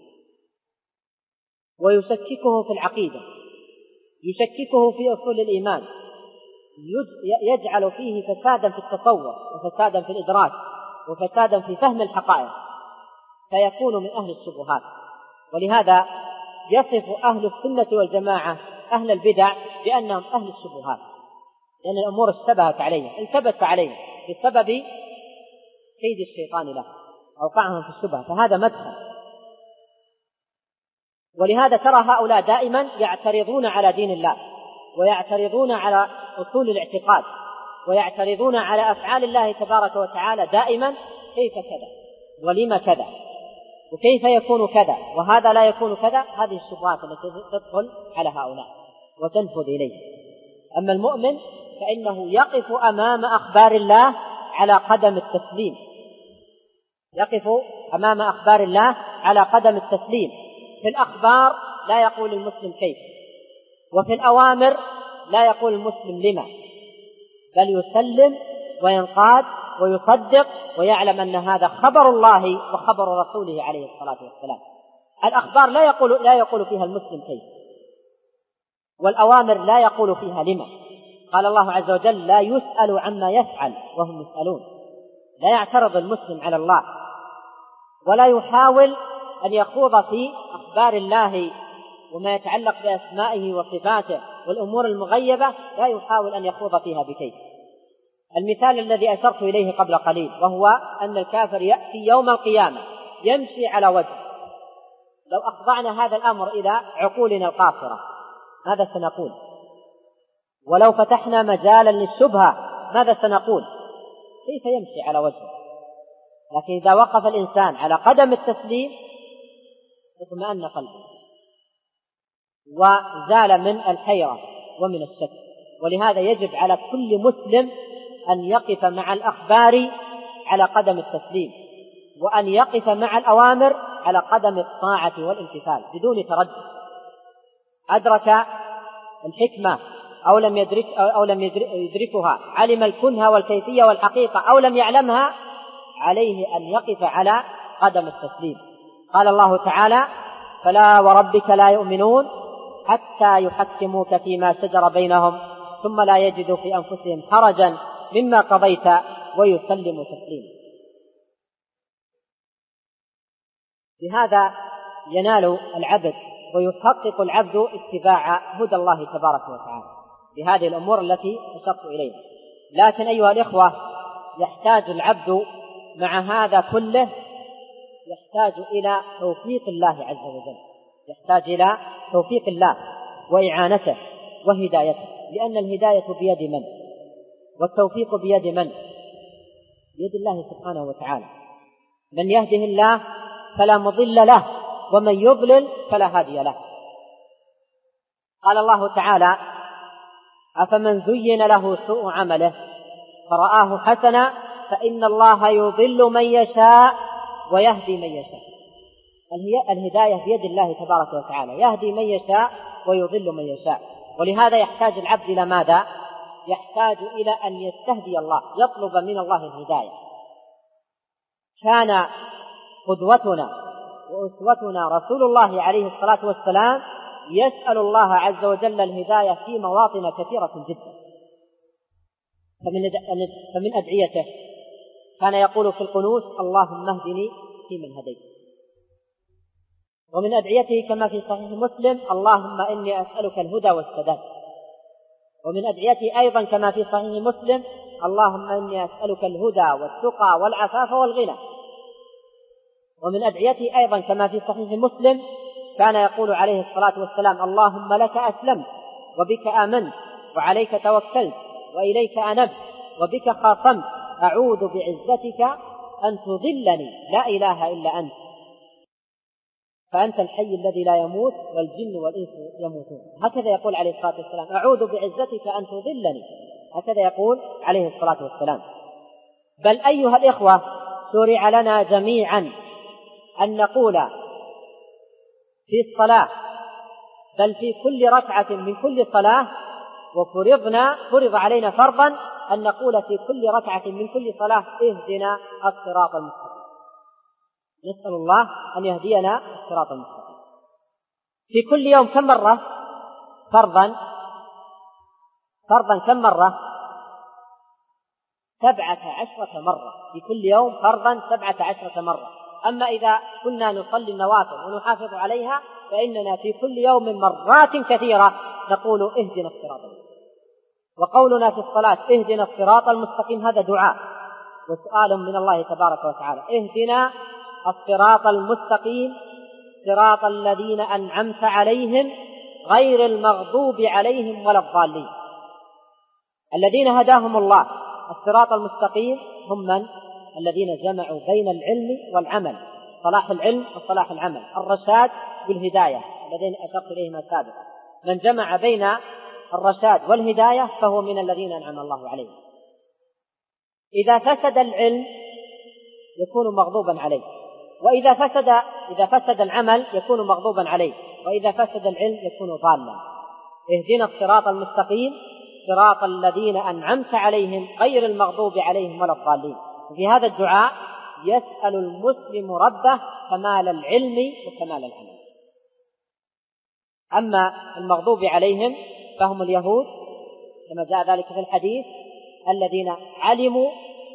ويشككه في العقيدة، يشككه في أصول الإيمان، يجعل فيه فسادا في التصور وفسادا في الإدراك وفسادا في فهم الحقائق، فيكون من أهل الشبهات. ولهذا يصف أهل السنة والجماعة أهل البدع بأنهم أهل الشبهات، لأن الأمور اشتبهت عليهم، التبت عليهم بسبب كيد الشيطان له، أوقعهم في الشبهة، فهذا مدخل. ولهذا ترى هؤلاء دائما يعترضون على دين الله، ويعترضون على أصول الاعتقاد، ويعترضون على أفعال الله تبارك وتعالى دائما: كيف كذا، ولما كذا، وكيف يكون كذا، وهذا لا يكون كذا. هذه الشبهات التي تدخل على هؤلاء وتنفذ إليه. أما المؤمن فإنه يقف أمام أخبار الله على قدم التسليم، يقف أمام أخبار الله على قدم التسليم. في الأخبار لا يقول المسلم كيف، وفي الأوامر لا يقول المسلم لما، بل يسلم وينقاد ويصدق ويعلم أن هذا خبر الله وخبر رسوله عليه الصلاة والسلام. الأخبار لا يقول فيها المسلم كيف، والأوامر لا يقول فيها لما. قال الله عز وجل: لا يسأل عما يفعل وهم يسألون. لا يعترض المسلم على الله، ولا يحاول أن يخوض في أخبار الله وما يتعلق بأسمائه وصفاته والأمور المغيبة، لا يحاول أن يخوض فيها بكيف. المثال الذي أشرت إليه قبل قليل، وهو أن الكافر يأتي يوم القيامة يمشي على وجهه. لو أخضعنا هذا الأمر إلى عقولنا القاصرة ماذا سنقول؟ ولو فتحنا مجالا للشبهة ماذا سنقول؟ كيف يمشي على وجهه؟ لكن إذا وقف الإنسان على قدم التسليم اطمأن قلبه وزال من الحيرة ومن الشك. ولهذا يجب على كل مسلم أن يقف مع الأخبار على قدم التسليم، وأن يقف مع الأوامر على قدم الطاعة والامتثال بدون تردد. أدرك الحكمة أو لم يدركها، علم الكنه والكيفية والحقيقة أو لم يعلمها، عليه أن يقف على قدم التسليم. قال الله تعالى: فلا وربك لا يؤمنون حتى يحكموك فيما شجر بينهم ثم لا يجدوا في أنفسهم حرجا مما قضيت ويسلموا تسليما. بهذا ينال العبد ويحقق العبد اتباع هدى الله تبارك وتعالى بهذه الأمور التي أشرت إليها. لكن أيها الإخوة، يحتاج العبد مع هذا كله يحتاج إلى توفيق الله عز وجل، يحتاج إلى توفيق الله وإعانته وهدايته، لأن الهداية بيد من؟ والتوفيق بيد من؟ بيد الله سبحانه وتعالى. من يهده الله فلا مضل له، ومن يضلل فلا هادي له. قال الله تعالى: أفمن زين له سوء عمله فرآه حسنا فإن الله يضل من يشاء ويهدي من يشاء. الهداية بيد الله تبارك وتعالى، يهدي من يشاء ويضل من يشاء. ولهذا يحتاج العبد إلى ماذا؟ يحتاج إلى أن يستهدي الله، يطلب من الله الهداية. كان قدوتنا وأسوتنا رسول الله عليه الصلاة والسلام يسأل الله عز وجل الهداية في مواطن كثيرة جدا، فمن أدعيته كان يقول في القنوت: اللهم اهدني فيمن هديت. ومن أدعيته كما في صحيح مسلم: اللهم إني أسألك الهدى والسداد. ومن أدعيته أيضا كما في صحيح مسلم: اللهم إني أسألك الهدى والتقى والعفاف والغنى. ومن أدعيته أيضا كما في صحيح مسلم كان يقول عليه الصلاة والسلام: اللهم لك أسلمت وبك آمنت وعليك توكلت وإليك أنبت وبك خاصمت أعوذ بعزتك أن تضلني لا إله إلا أنت، فأنت الحي الذي لا يموت والجن والإنس يموتون. هكذا يقول عليه الصلاة والسلام: أعوذ بعزتك أن تضلني. هكذا يقول عليه الصلاة والسلام. بل أيها الإخوة، شرع لنا جميعا أن نقول في الصلاة، بل في كل ركعة من كل صلاة، فرض علينا فرضا أن نقول في كل ركعة من كل صلاة: اهدنا الصراط المستقيم. نسأل الله أن يهدينا الصراط المستقيم في كل يوم. كم مرة فرضا كم مرة؟ 17 مرة في كل يوم فرضا، 17 مرة. أما إذا كنا نصلي النوافل ونحافظ عليها فإننا في كل يوم مرات كثيرة نقول: اهدنا الصراط المستقيم. وقولنا في الصلاة: اهدنا الصراط المستقيم، هذا دعاء وسؤال من الله تبارك وتعالى: اهدنا الصراط المستقيم صراط الذين أنعمت عليهم غير المغضوب عليهم ولا الضالين. الذين هداهم الله الصراط المستقيم هم من؟ الذين جمعوا بين العلم والعمل، صلاح العلم وصلاح العمل، الرشاد والهداية الذين أشرت إليهما سابقا. من جمع بين الرشاد والهداية فهو من الذين أنعم الله عليهم. إذا فسد العلم يكون مغضوبا عليه، وإذا فسد العمل يكون مغضوبا عليه، وإذا فسد العلم يكون ضالا. اهدنا الصراط المستقيم صراط الذين أنعمت عليهم غير المغضوب عليهم ولا الضالين. وفي هذا الدعاء يسأل المسلم ربه كمال العلم وكمال العمل. أما المغضوب عليهم فهم اليهود كما جاء ذلك في الحديث: الذين علموا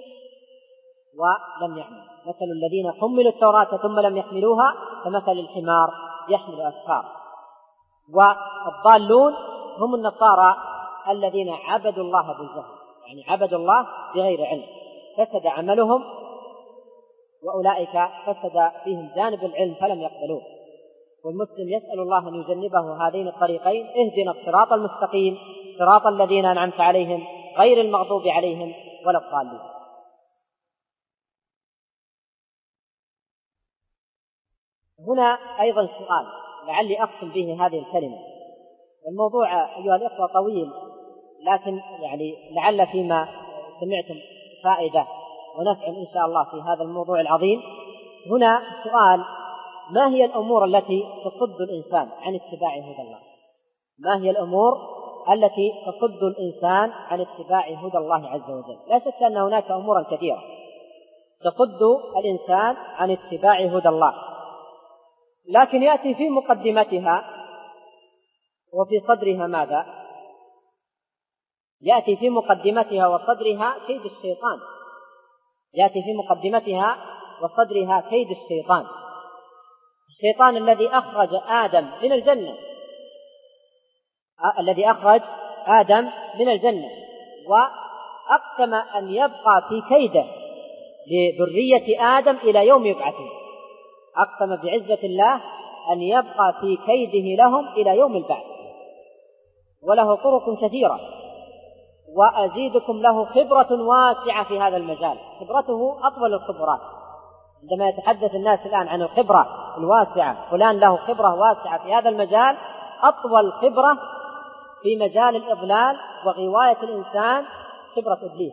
ولم يعملوا، مثل الذين حملوا التوراة ثم لم يحملوها كمثل الحمار يحمل أسفار. والضالون هم النصارى الذين عبدوا الله بالجهل، يعني عبدوا الله بغير علم، فسد عملهم، وأولئك فسد فيهم جانب العلم فلم يقبلوه. والمسلم يسأل الله أن يجنبه هذين الطريقين: اهدنا الصراط المستقيم صراط الذين أنعمت عليهم غير المغضوب عليهم ولا الضالين. هنا أيضا سؤال لعلي أختم به هذه الكلمة. الموضوع أيها الإخوة طويل، لكن يعني لعل فيما سمعتم فائدة ونفع إن شاء الله في هذا الموضوع العظيم. هنا سؤال: ما هي الأمور التي تصد الإنسان عن اتباع هدى الله؟ ما هي الأمور التي تصد الإنسان عن اتباع هدى الله عز وجل؟ لا شك أن هناك أمورا كثيرة تصد الإنسان عن اتباع هدى الله، لكن يأتي في مقدمتها وفي صدرها ماذا؟ يأتي في مقدمتها وصدرها كيد الشيطان. يأتي في مقدمتها وصدرها كيد الشيطان، الشيطان الذي أخرج آدم من الجنة، وأقسم أن يبقى في كيده لذرية آدم إلى يوم يبعثون. أقسم بعزة الله أن يبقى في كيده لهم إلى يوم البعث، وله طرق كثيرة، وأزيدكم له خبرة واسعة في هذا المجال. خبرته أطول الخبرات. عندما يتحدث الناس الآن عن الخبرة الواسعة، فلان له خبرة واسعة في هذا المجال، أطول خبرة في مجال الإضلال وغواية الإنسان خبرة إبليس،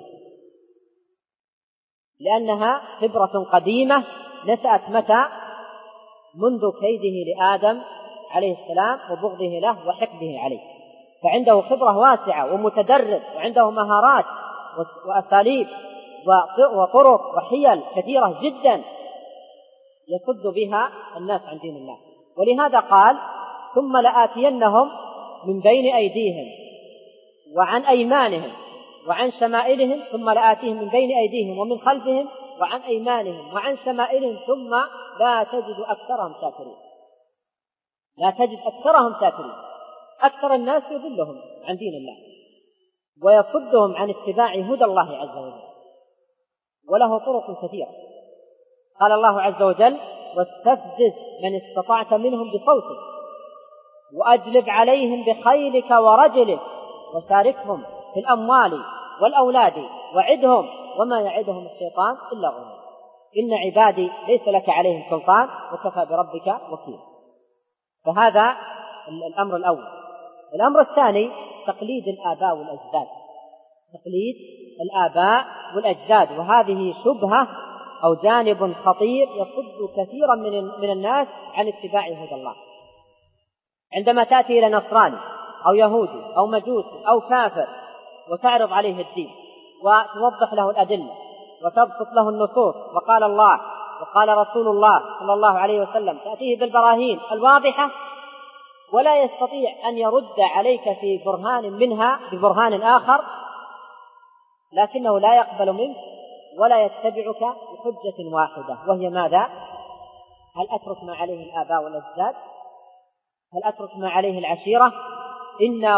لأنها خبرة قديمة نشأت متى؟ منذ كيده لآدم عليه السلام وبغضه له وحقده عليه. فعنده خبرة واسعة ومتدرب، وعنده مهارات وأساليب وطرق وحيل كثيرة جدا يصد بها الناس عن دين الله. ولهذا قال: ثم لآتينهم من بين أيديهم وعن أيمانهم وعن شمائلهم ثم لآتيهم من بين أيديهم ومن خلفهم وعن أيمانهم وعن شمائلهم ثم لا تجد أكثرهم شاكرين. لا تجد أكثرهم شاكرين. أكثر الناس يضلهم عن دين الله ويصدهم عن اتباع هدى الله عز وجل، وله طرق كثيرة. قال الله عز وجل: واستفزز من استطعت منهم بصوتك وأجلب عليهم بخيلك ورجلك وشاركهم في الأموال والأولاد وعدهم وما يعدهم الشيطان إلا غرورا إن عبادي ليس لك عليهم سلطان وكفى بربك وكيلا. فهذا الأمر الأول. الأمر الثاني تقليد الآباء والأجداد. تقليد الآباء والأجداد، وهذه شبهة أو جانب خطير يصد كثيرا من الناس عن اتباع هدى الله. عندما تأتي إلى نصراني أو يهودي أو مجوسي أو كافر وتعرض عليه الدين وتوضح له الأدلة وتبسط له النصوص وقال الله وقال رسول الله صلى الله عليه وسلم، تأتيه بالبراهين الواضحة ولا يستطيع أن يرد عليك في برهان منها ببرهان آخر، لكنه لا يقبل منك ولا يتبعك بحجة واحدة، وهي ماذا؟ هل أترك ما عليه الآباء والأجداد؟ هل أترك ما عليه العشيرة؟ إنا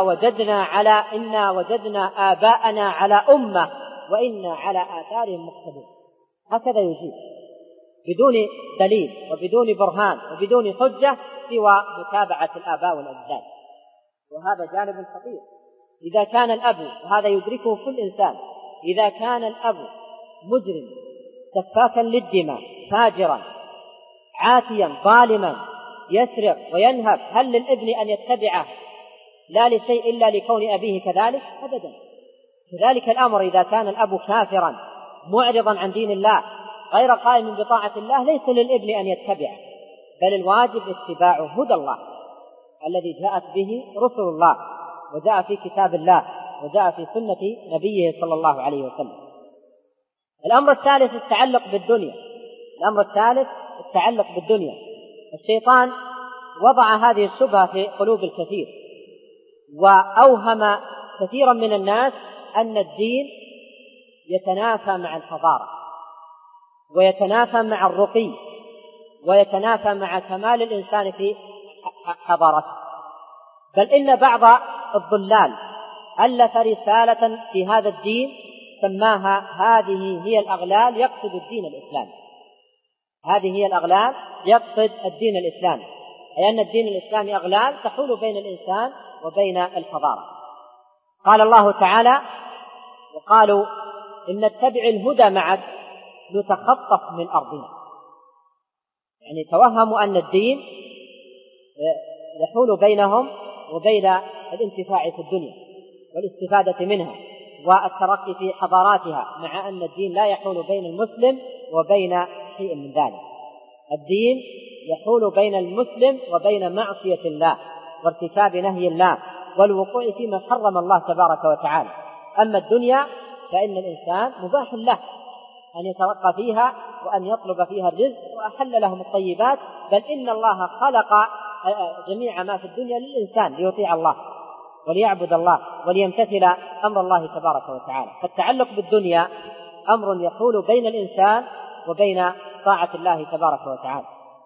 وجدنا آباءنا على أمة وإنا على آثارهم مقتدون. هكذا يجيب بدون دليل وبدون برهان وبدون حجة سوى متابعة الآباء والأجداد، وهذا جانب خطير. إذا كان الأب، وهذا يدركه كل إنسان، إذا كان الأب مجرم سفاكا للدماء فاجرا عاتيا ظالما يسرق وينهب، هل للابن أن يتبعه لا لشيء إلا لكون أبيه كذلك؟ أبدا. كذلك الأمر إذا كان الأب كافرا معرضا عن دين الله غير قائم بطاعة الله، ليس للابن أن يتبعه، بل الواجب اتباع هدى الله الذي جاءت به رسل الله وجاء في كتاب الله وجاء في سنة نبيه صلى الله عليه وسلم. الأمر الثالث التعلق بالدنيا. الشيطان وضع هذه الشبهة في قلوب الكثير وأوهم كثيرا من الناس أن الدين يتنافى مع الحضارة ويتنافى مع الرقي ويتنافى مع كمال الإنسان في حضارته، بل إن بعض الضلال ألف رسالة في هذا الدين سماها هذه هي الأغلال يقصد الدين الإسلامي. هذه هي الأغلال يقصد الدين الإسلامي، أي أن الدين الإسلامي أغلال تحول بين الإنسان وبين الحضارة. قال الله تعالى: وقالوا إن نتبع الهدى معك نتخطف من أرضنا. يعني توهموا أن الدين يحول بينهم وبين الانتفاع في الدنيا والاستفادة منها والترقي في حضاراتها، مع أن الدين لا يحول بين المسلم وبين شيء من ذلك. الدين يحول بين المسلم وبين معصية الله وارتكاب نهي الله والوقوع فيما حرم الله تبارك وتعالى. أما الدنيا فإن الإنسان مباح له أن يترقى فيها وأن يطلب فيها الرزق، وأحل لهم الطيبات، بل إن الله خلق جميع ما في الدنيا للإنسان ليطيع الله وليعبد الله وليمتثل أمر الله تبارك وتعالى. فالتعلق بالدنيا أمر يحول بين الإنسان وبين طاعة الله تبارك وتعالى.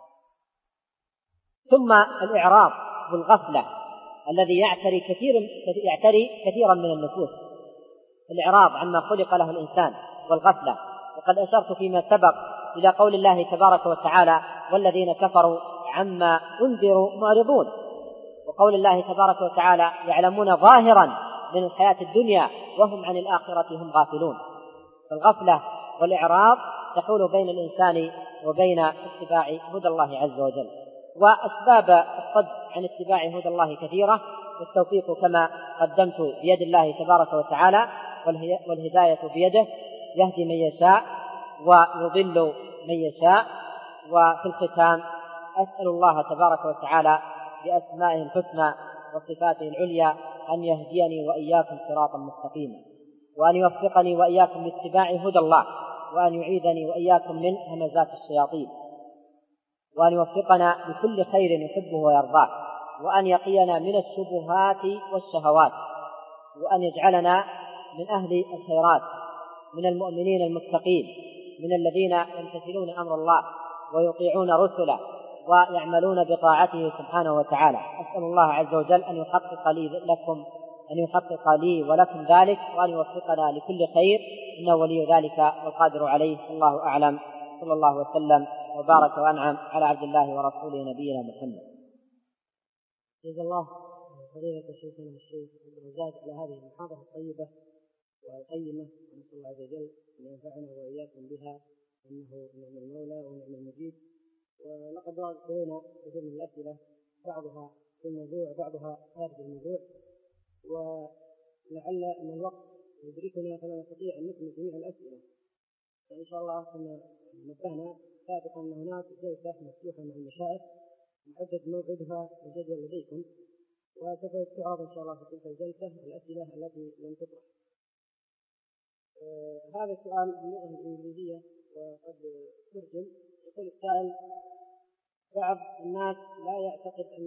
ثم الإعراض والغفلة الذي يعتري كثيرا من النفوس، الإعراض عما خلق له الإنسان والغفلة. وقد أشرت فيما سبق إلى قول الله تبارك وتعالى: والذين كفروا عما أنذروا معرضون، وقول الله تبارك وتعالى: يعلمون ظاهرا من الحياة الدنيا وهم عن الآخرة هم غافلون. فالغفلة والإعراض تحول بين الإنسان وبين اتباع هدى الله عز وجل. وأسباب الصد عن اتباع هدى الله كثيرة، والتوفيق كما قدمت بيد الله تبارك وتعالى، والهداية بيده، يهدي من يشاء ويضل من يشاء. وفي الختام أسأل الله تبارك وتعالى بأسمائه الحسنى وصفاته العليا أن يهديني وإياكم صراطا مستقيما، وأن يوفقني وإياكم لاتباع هدى الله، وأن يعيذني وإياكم من همزات الشياطين، وأن يوفقنا لكل خير يحبه ويرضاه، وأن يقينا من الشبهات والشهوات، وأن يجعلنا من أهل الخيرات، من المؤمنين المتقين، من الذين يمتثلون أمر الله ويطيعون رسله ويعملون بطاعته سبحانه وتعالى. أسأل الله عز وجل أن يحقق لي ولكم ذلك، وأن يوفقنا لكل خير، إنه ولي ذلك والقادر عليه. الله أعلم. صلى الله وسلم وبارك وأنعم على عبد الله ورسوله نبينا محمد. جزا الله فضيلة شيخنا الشيخ عبد الرزاق على هذه المحاضرة الطيبة والقيمة، ونسأل الله عز وجل أن ينفعنا وإياكم بها، إنه نعم المولى ونعم المجيد. ولقد وردت إلينا كثير من الأسئلة، بعضها في الموضوع وبعضها خارج الموضوع، ولعل أن الوقت يدركنا فلا نستطيع أن نكمل جميع الأسئلة، فإن شاء الله كما نبهنا سابقا أن هناك جلسة مفتوحة مع المشايخ محدد موعدها الجدول لديكم، وسوف تعرض إن شاء الله في تلك الجلسة الأسئلة التي لم تطرح. هذا السؤال باللغة الإنجليزية وقد ترجم. يقول السائل: بعض الناس لا يعتقد أن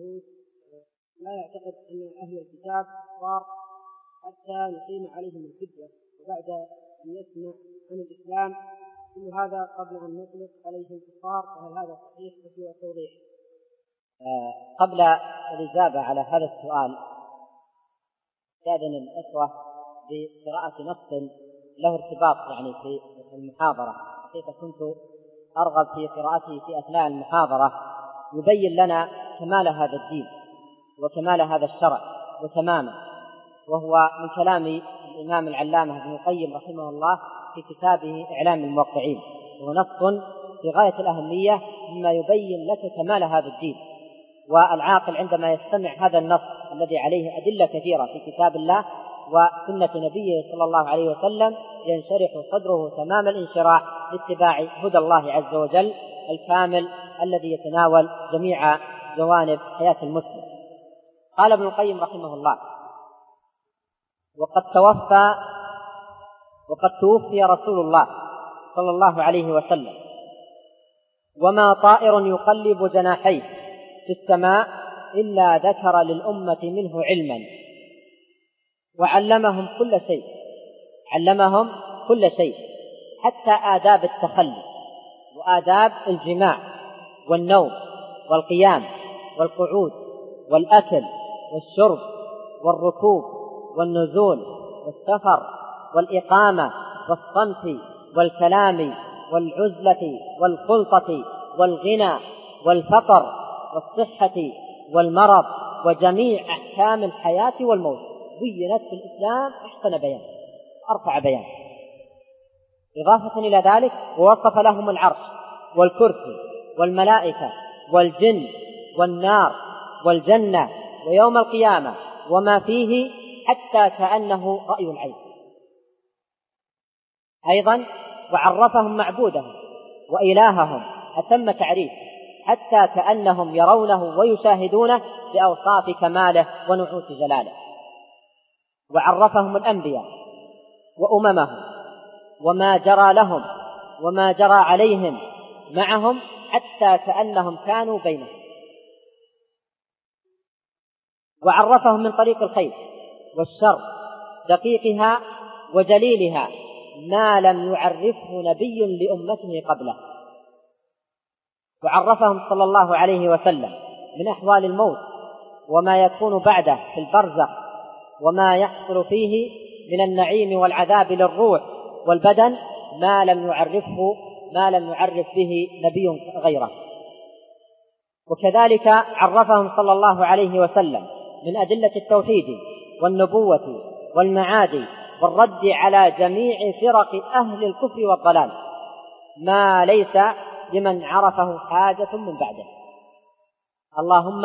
أهل الكتاب كفار حتى نقيم عليهم الحجة، وبعد أن يسمع عن الإسلام كل هذا قبل أن نطلق عليهم كفار، فهل هذا صحيح؟ وفيه التوضيح. قبل الإجابة على هذا السؤال استأذن الإخوة بقراءة نص له ارتباط في المحاضرة. حقيقة كنت أرغب في قراءته في أثناء المحاضرة، يبين لنا كمال هذا الدين وكمال هذا الشرع وتمامه، وهو من كلام الإمام العلامة ابن القيم رحمه الله في كتابه إعلام الموقعين، وهو نص في غاية الأهمية مما يبين لك كمال هذا الدين. والعاقل عندما يستمع هذا النص الذي عليه أدلة كثيرة في كتاب الله وسنة نبيه صلى الله عليه وسلم ينشرح صدره تمام الانشراح لاتباع هدى الله عز وجل الكامل الذي يتناول جميع جوانب حياة المسلم. قال ابن القيم رحمه الله: وقد توفي رسول الله صلى الله عليه وسلم، وما طائر يقلب جناحيه في السماء إلا ذكر للأمة منه علما، وعلمهم كل شيء حتى آداب التخلي وآداب الجماع والنوم والقيام والقعود والأكل والشرب والركوب والنزول والسفر والإقامة والصمت والكلام والعزلة والخلطة والغنى والفقر والصحة والمرض وجميع أحكام الحياة والموت بينت في الإسلام أحسن بيان، أرفع بيان. إضافة إلى ذلك ووصف لهم العرش والكرسي والملائكة والجن والنار والجنة ويوم القيامة وما فيه حتى كأنه رأي العين. أيضا وعرفهم معبودهم وإلههم أتم تعريف حتى كأنهم يرونه ويشاهدونه بأوصاف كماله ونعوت جلاله. وعرفهم الأنبياء وأممهم وما جرى لهم وما جرى عليهم معهم حتى كأنهم كانوا بينهم. وعرفهم من طريق الخير والشر دقيقها وجليلها ما لم يعرفه نبي لأمته قبله. وعرفهم صلى الله عليه وسلم من أحوال الموت وما يكون بعده في البرزخ وما يحصل فيه من النعيم والعذاب للروح والبدن ما لم يعرف به نبي غيره. وكذلك عرفهم صلى الله عليه وسلم من أدلة التوحيد والنبوة والمعاد والرد على جميع فرق أهل الكفر والضلال ما ليس لمن عرفه حاجة من بعده، اللهم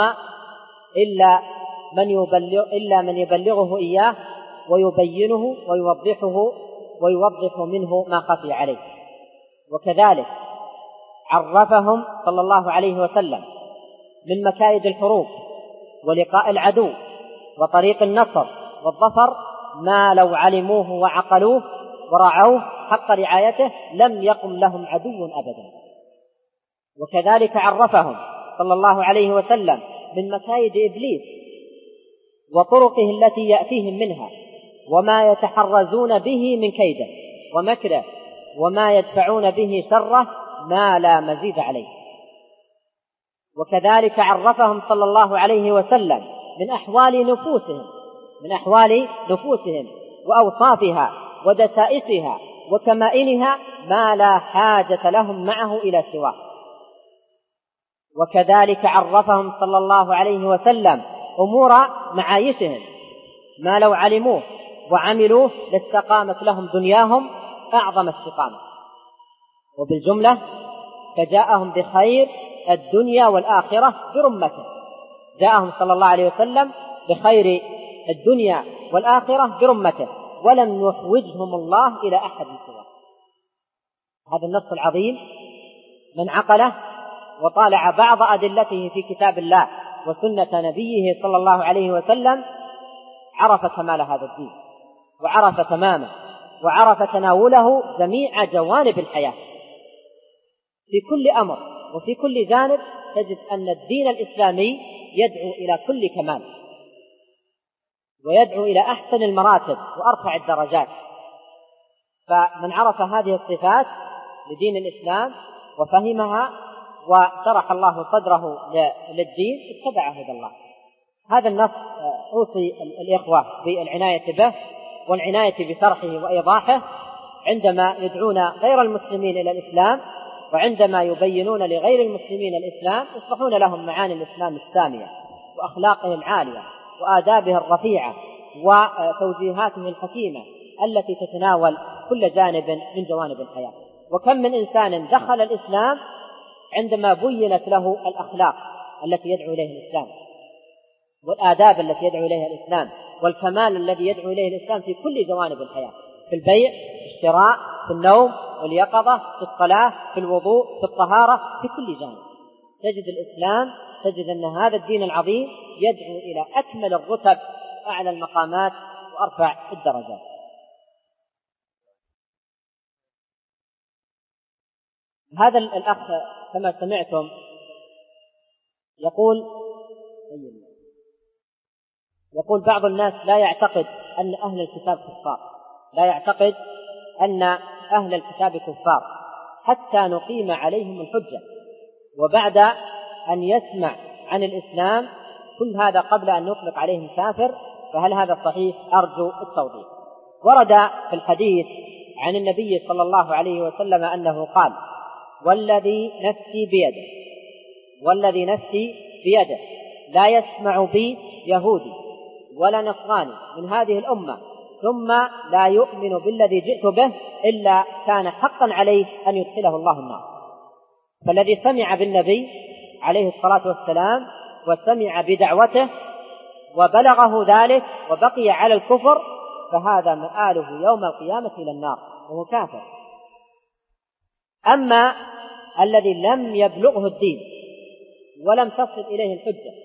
إلا من يبلغه إياه ويبينه ويوضح منه ما خفي عليه. وكذلك عرفهم صلى الله عليه وسلم من مكائد الحروب ولقاء العدو وطريق النصر والظفر ما لو علموه وعقلوه ورعوه حق رعايته لم يقم لهم عدو أبدا. وكذلك عرفهم صلى الله عليه وسلم من مكايد إبليس وطرقه التي يأتيهم منها وما يتحرزون به من كيده ومكره وما يدفعون به شره ما لا مزيد عليه. وكذلك عرفهم صلى الله عليه وسلم من أحوال نفوسهم وأوصافها ودسائسها وكمائنها ما لا حاجة لهم معه إلى سواه. وكذلك عرفهم صلى الله عليه وسلم أمور معايشهم ما لو علموه وعملوه لاستقامت لهم دنياهم أعظم استقامة. وبالجملة فجاءهم بخير الدنيا والآخرة برمته، جاءهم صلى الله عليه وسلم بخير الدنيا والآخرة برمته، ولم يحوجهم الله إلى أحد سواه. هذا النص العظيم من عقله وطالع بعض أدلته في كتاب الله وسنة نبيه صلى الله عليه وسلم عرف كمال هذا الدين وعرف تمامه وعرف تناوله جميع جوانب الحياة في كل أمر وفي كل جانب. تجد أن الدين الإسلامي يدعو إلى كل كمال ويدعو إلى أحسن المراتب وأرفع الدرجات. فمن عرف هذه الصفات لدين الإسلام وفهمها وشرح الله صدره للدين اتبع هدى الله. هذا النص أوصي الإخوة بالعناية به والعناية بشرحه وإيضاحه عندما يدعون غير المسلمين إلى الإسلام، وعندما يبينون لغير المسلمين الإسلام يصلحون لهم معاني الإسلام السامية وأخلاقه العالية وآدابه الرفيعة وتوجيهاته الحكيمة التي تتناول كل جانب من جوانب الحياة. وكم من إنسان دخل الإسلام عندما بينت له الأخلاق التي يدعو إليه الإسلام والآداب التي يدعو إليها الإسلام والكمال الذي يدعو إليه الإسلام في كل جوانب الحياة، في البيع، في الشراء، في النوم واليقظة، في الصلاة، في الوضوء، في الطهارة، في كل جانب تجد الإسلام، تجد أن هذا الدين العظيم يدعو إلى أكمل الرتب وأعلى المقامات وأرفع الدرجات. هذا الأخ كما سمعتم يقول بعض الناس لا يعتقد أن أهل الكتاب كفار، لا يعتقد أن أهل الكتاب كفار حتى نقيم عليهم الحجة، وبعد أن يسمع عن الإسلام كل هذا قبل أن نطلق عليهم كافر، فهل هذا صحيح؟ أرجو التوضيح. ورد في الحديث عن النبي صلى الله عليه وسلم أنه قال: والذي نفسي بيده لا يسمع بي يهودي ولا نصراني من هذه الأمة ثم لا يؤمن بالذي جئت به إلا كان حقا عليه أن يدخله الله النار. فالذي سمع بالنبي عليه الصلاة والسلام وسمع بدعوته وبلغه ذلك وبقي على الكفر فهذا مآله يوم القيامة إلى النار وهو كافر. أما الذي لم يبلغه الدين ولم تصل إليه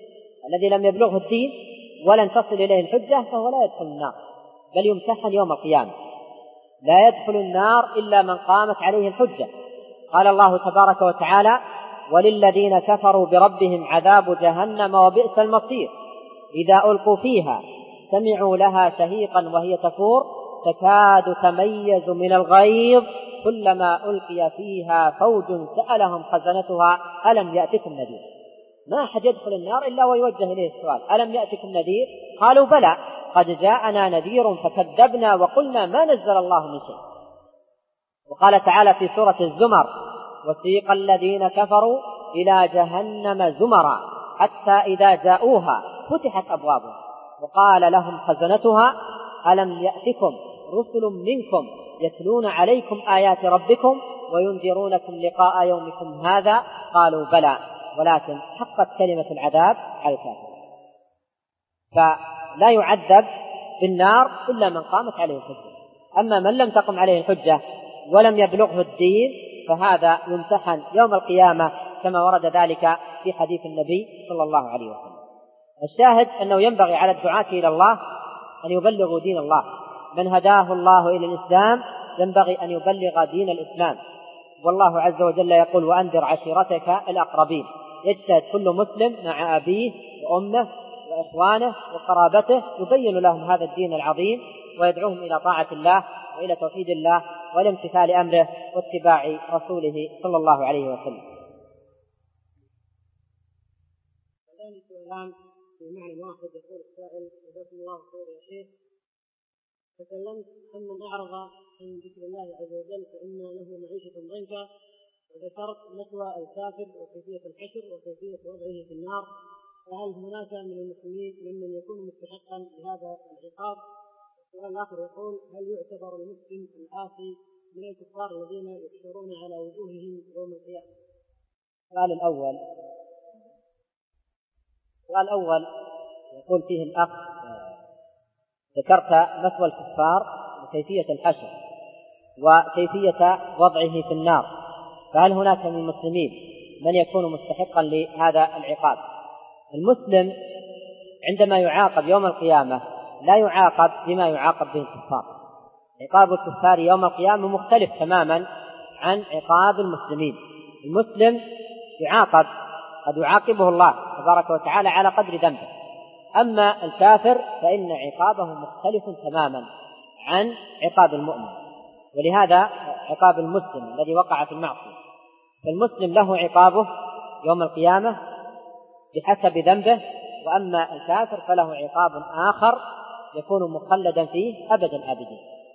الحجة فهو لا يدخل النار بل يمتحن يوم القيامة. لا يدخل النار إلا من قامت عليه الحجة. قال الله تبارك وتعالى: وللذين كفروا بربهم عذاب جهنم وبئس المصير إذا ألقوا فيها سمعوا لها شهيقا وهي تفور تكاد تميز من الغيظ كلما ألقي فيها فوج سألهم خزنتها ألم يأتكم نذير. ما أحد يدخل النار إلا ويوجه إليه السؤال: ألم يأتكم نذير؟ قالوا: بلى قد جاءنا نذير فكذبنا وقلنا ما نزل الله من شيء. وقال تعالى في سورة الزمر: وسيق الذين كفروا إلى جهنم زمرا حتى إذا جاءوها فتحت أبوابها وقال لهم خزنتها ألم يأتكم رسل منكم يتلون عليكم آيات ربكم وينذرونكم لقاء يومكم هذا قالوا: بلى ولكن حقت كلمة العذاب على الكافرين. فلا يعذب بالنار إلا من قامت عليه الحجة. أما من لم تقم عليه الحجة ولم يبلغه الدين فهذا يمتحن يوم القيامة كما ورد ذلك في حديث النبي صلى الله عليه وسلم. الشاهد أنه ينبغي على الدعاة إلى الله أن يبلغوا دين الله. من هداه الله إلى الإسلام ينبغي أن يبلغ دين الإسلام. والله عز وجل يقول: وأنذر عشيرتك الأقربين. يجتهد كل مسلم مع أبيه وأمه وإخوانه وقرابته يبين لهم هذا الدين العظيم ويدعوهم إلى طاعة الله وإلى توحيد الله وإلى امتثال أمره واتباع رسوله صلى الله عليه وسلم. الآن سؤالان في معنى واحد. يقول السائل: جزاكم الله خير يا شيخ، تكلمت عن من أعرض عن ذكر الله عز وجل فإن له معيشة ضنكا، وذكرت مثوى الكافر وكيفية الحشر وكيفية وضعه في النار، فهل هناك من المسلمين ممن يكون مستحقا لهذا العقاب؟ السؤال الآخر يقول: هل يعتبر المسلم العاصي من الكفار الذين يحشرون على وجوههم يوم القيامة؟ السؤال الأول يقول فيه الأخ: ذكرت مثوى الكفار وكيفية الحشر وكيفية وضعه في النار، فهل هناك من المسلمين من يكون مستحقا لهذا العقاب؟ المسلم عندما يعاقب يوم القيامة لا يعاقب بما يعاقب به الكفار. عقاب الكفار يوم القيامة مختلف تماما عن عقاب المسلمين. المسلم يعاقب، قد يعاقبه الله تبارك وتعالى على قدر ذنبه، أما الكافر فإن عقابه مختلف تماما عن عقاب المؤمن. ولهذا عقاب المسلم الذي وقع في المعصية، فالمسلم له عقابه يوم القيامة بحسب ذنبه، وأما الكافر فله عقاب آخر يكون مخلدا فيه أبد الآبدين،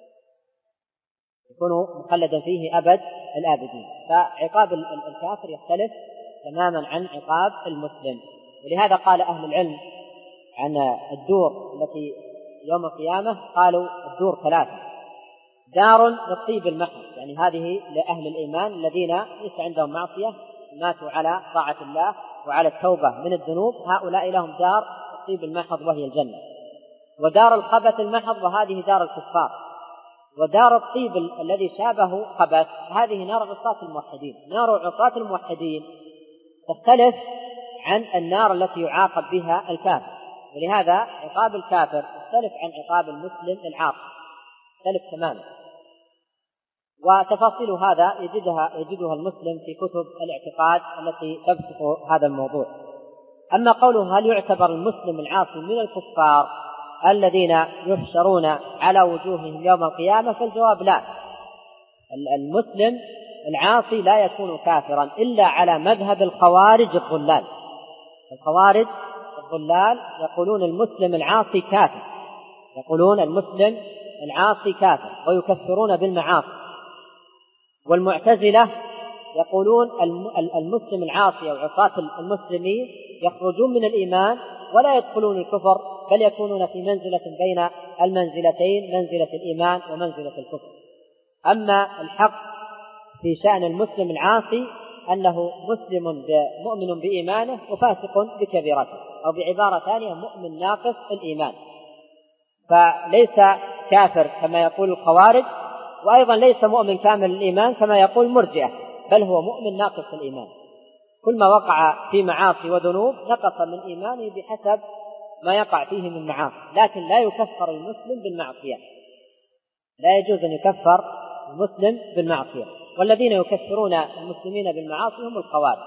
فعقاب الكافر يختلف تماما عن عقاب المسلم. ولهذا قال أهل العلم عن الدور التي يوم القيامة، قالوا الدور 3: دار للطيب المحض، يعني هذه لأهل الإيمان الذين ليس عندهم معصية، ماتوا على طاعة الله وعلى التوبة من الذنوب، هؤلاء لهم دار الطيب المحض وهي الجنة. ودار الخبث المحض، وهذه دار الكفار. ودار الطيب الذي شابه خبث، هذه نار عصاة الموحدين. نار عصاة الموحدين تختلف عن النار التي يعاقب بها الكافر، ولهذا عقاب الكافر يختلف عن عقاب المسلم العاصي، يختلف تماما. وتفاصيل هذا يجدها المسلم في كتب الاعتقاد التي تبسط هذا الموضوع. أما قوله هل يعتبر المسلم العاصي من الكفار الذين يحشرون على وجوههم يوم القيامة، فالجواب لا. المسلم العاصي لا يكون كافرا إلا على مذهب الخوارج الضلال. الخوارج الضلال يقولون المسلم العاصي كافر، ويكفرون بالمعاصي. والمعتزلة يقولون المسلم العاصي أو عصاة المسلمين يخرجون من الإيمان ولا يدخلون الكفر، بل يكونون في منزلة بين المنزلتين، منزلة الإيمان ومنزلة الكفر. أما الحق في شأن المسلم العاصي أنه مؤمن بإيمانه وفاسق بكبيرته، أو بعبارة ثانية مؤمن ناقص الإيمان، فليس كافر كما يقول الخوارج، وأيضا ليس مؤمن كامل الإيمان كما يقول المرجئة، بل هو مؤمن ناقص الإيمان. كل ما وقع في معاصي وذنوب نقص من إيمانه بحسب ما يقع فيه من معاصي، لكن لا يكفر المسلم بالمعصية، لا يجوز أن يكفر المسلم بالمعصية. والذين يكفرون المسلمين بالمعاصي هم الخوارج.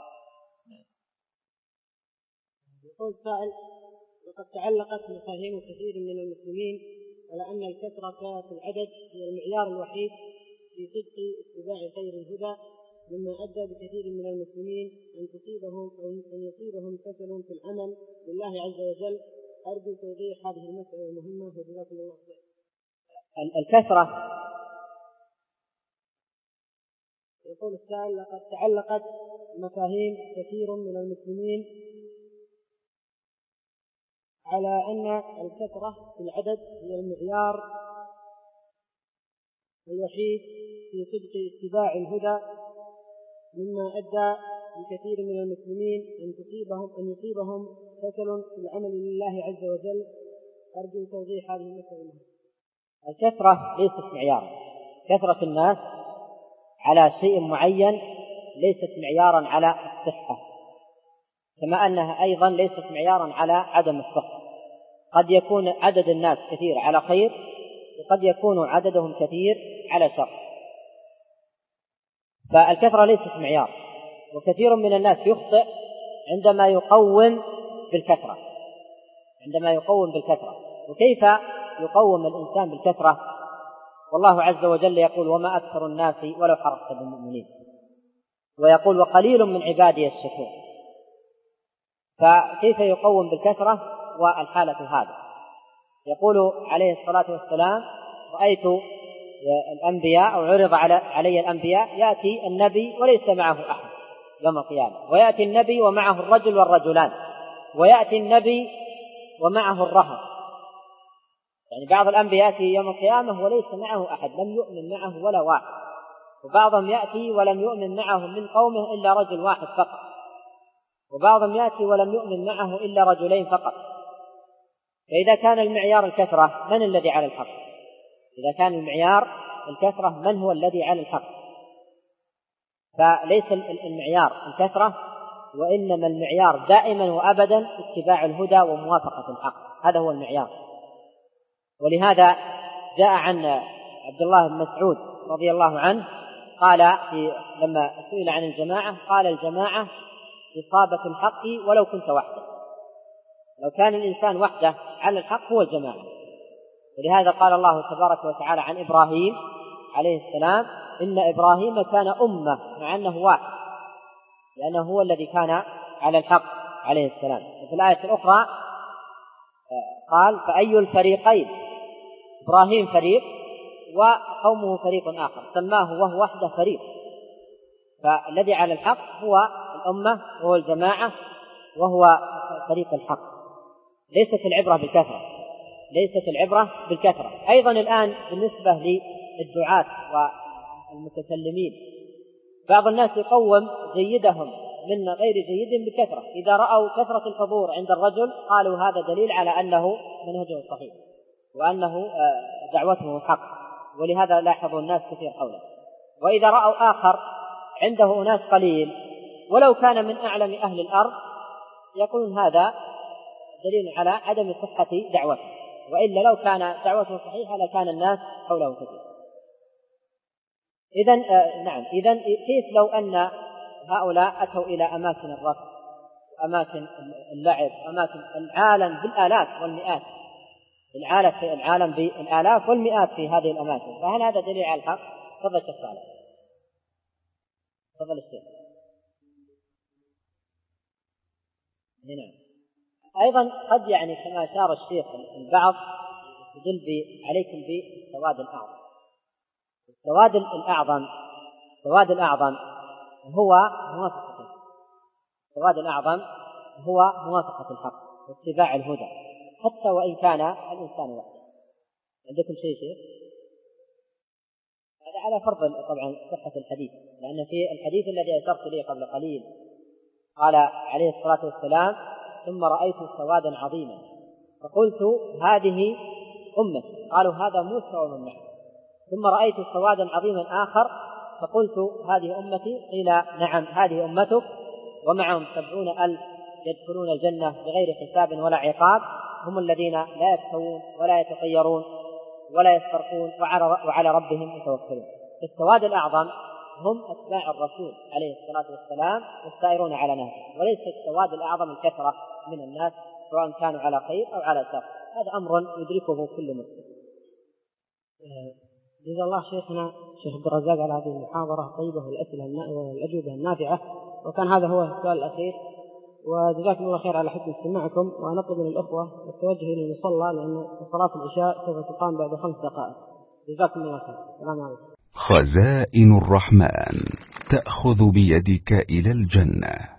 يقول السائل: وقد تعلقت مفاهيم كثير من المسلمين على أن الكثرة في العدد هي المعيار الوحيد في صدق اتباع خير الهدى، مما أدى بكثير من المسلمين أن يصيبهم كسل في العمل لله عز وجل. أرجو توضيح هذه المسألة المهمة وجزاكم الله خير. الكثرة، يقول السائل: لقد تعلقت مفاهيم كثير من المسلمين على أن الكثرة في العدد هي المعيار الوحيد في صدق اتباع الهدى، مما أدى بكثير من المسلمين أن يصيبهم كسل في العمل لله عز وجل. أرجو توضيح هذه المسألة. الكثرة ليست معيارا، كثرة الناس على شيء معين ليست معيارا على الصحة، كما أنها أيضا ليست معيارا على عدم الصحة. قد يكون عدد الناس كثير على خير، وقد يكون عددهم كثير على شر، فالكثرة ليست معيار. وكثير من الناس يخطئ عندما يقوم بالكثرة. وكيف يقوم الإنسان بالكثرة، والله عز وجل يقول وما أكثر الناس ولو حرصت بالمؤمنين، ويقول وقليل من عبادي الشكور. فكيف يقوم بالكثرة والحالة هذا؟ يقول عليه الصلاة والسلام رأيت الأنبياء أو عرض علي الأنبياء يأتي النبي وليس معه أحد يوم القيامة، ويأتي النبي ومعه الرجل والرجلان، ويأتي النبي ومعه الرهط. يعني بعض الأنبياء يأتي يوم القيامة وليس معه أحد، لم يؤمن معه ولا واحد، وبعضهم يأتي ولم يؤمن معه من قومه إلا رجل واحد فقط، وبعضهم يأتي ولم يؤمن معه إلا رجلين فقط. فإذا كان المعيار الكثرة من الذي على الحق؟ إذا كان المعيار الكثرة من هو الذي على الحق؟ فليس المعيار الكثرة، وإنما المعيار دائما وأبدا اتباع الهدى وموافقة الحق، هذا هو المعيار. ولهذا جاء عن عبد الله بن مسعود رضي الله عنه قال لما سئل عن الجماعة قال الجماعة إصابة الحق ولو كنت وحده. لو كان الإنسان وحده على الحق هو الجماعة. ولهذا قال الله تبارك وتعالى عن إبراهيم عليه السلام إن إبراهيم كان أمة مع أنه واحد، لأنه هو الذي كان على الحق عليه السلام. وفي الآية الأخرى قال فأي الفريقين، إبراهيم فريق وقومه فريق آخر، سماه وهو وحده فريق. فالذي على الحق هو الأمة وهو الجماعة وهو فريق الحق. ليست العبرة بالكثرة، ليست العبرة بالكثرة. أيضا الآن بالنسبة للدعاة والمتكلمين بعض الناس يقوم جيدهم من غير جيد بكثرة. إذا رأوا كثرة الحضور عند الرجل قالوا هذا دليل على أنه منهجه صحيح وأنه دعوته حق، ولهذا لاحظوا الناس كثير حوله. وإذا رأوا آخر عنده أناس قليل ولو كان من أعلم أهل الأرض يقولون هذا دليل على عدم صحة دعوته، وإلا لو كان دعوته صحيحة لكان الناس حوله كثير. إذن كيف لو أن هؤلاء أتوا إلى أماكن الرفع، أماكن اللعب، أماكن العالم بالآلاف والمئات، العالم بالآلاف والمئات في هذه الأماكن، فهل هذا دليل على الحق؟ تفضل الشيخ صالح. تفضل الشيخ. هنا أيضا قد يعني كما أشار الشيخ البعض يدل عليكم بالسواد الأعظم. السواد الأعظم هو موافقة، السواد الأعظم هو موافقة الحق واتباع الهدى حتى وإن كان الإنسان وحده. عندكم شيء؟ هذا على فرض طبعا صحة الحديث، لأن في الحديث الذي أشرت إليه قبل قليل قال عليه الصلاة والسلام ثم رأيت سوادا عظيما فقلت هذه أمتي، قالوا هذا موسى ومن معه. ثم رأيت سوادا عظيما آخر فقلت هذه أمتي، قيل نعم هذه أمتك ومعهم 70,000 يدخلون الجنة بغير حساب ولا عقاب، هم الذين لا يكتوون ولا يتطيرون ولا يسترقون وعلى ربهم يتوكلون. السواد الأعظم هم أتباع الرسول عليه الصلاة والسلام والسائرون على نهجه، وليس السواد الأعظم الكثرة من الناس سواء كانوا على خير أو على شر. هذا أمر يدركه كل مسلم. جزا الله شيخنا الشيخ عبد الرزاق على هذه المحاضرة الطيبة والأجوبة النافعة، وكان هذا هو السؤال الأخير، وجزاكم الله خير على حسن استماعكم. ونطلب من الأخوة التوجه إلى المصلى لأن صلاة العشاء سوف تقام بعد 5 دقائق. جزاكم الله خير. السلام عليكم. خزائن الرحمن تأخذ بيدك إلى الجنة.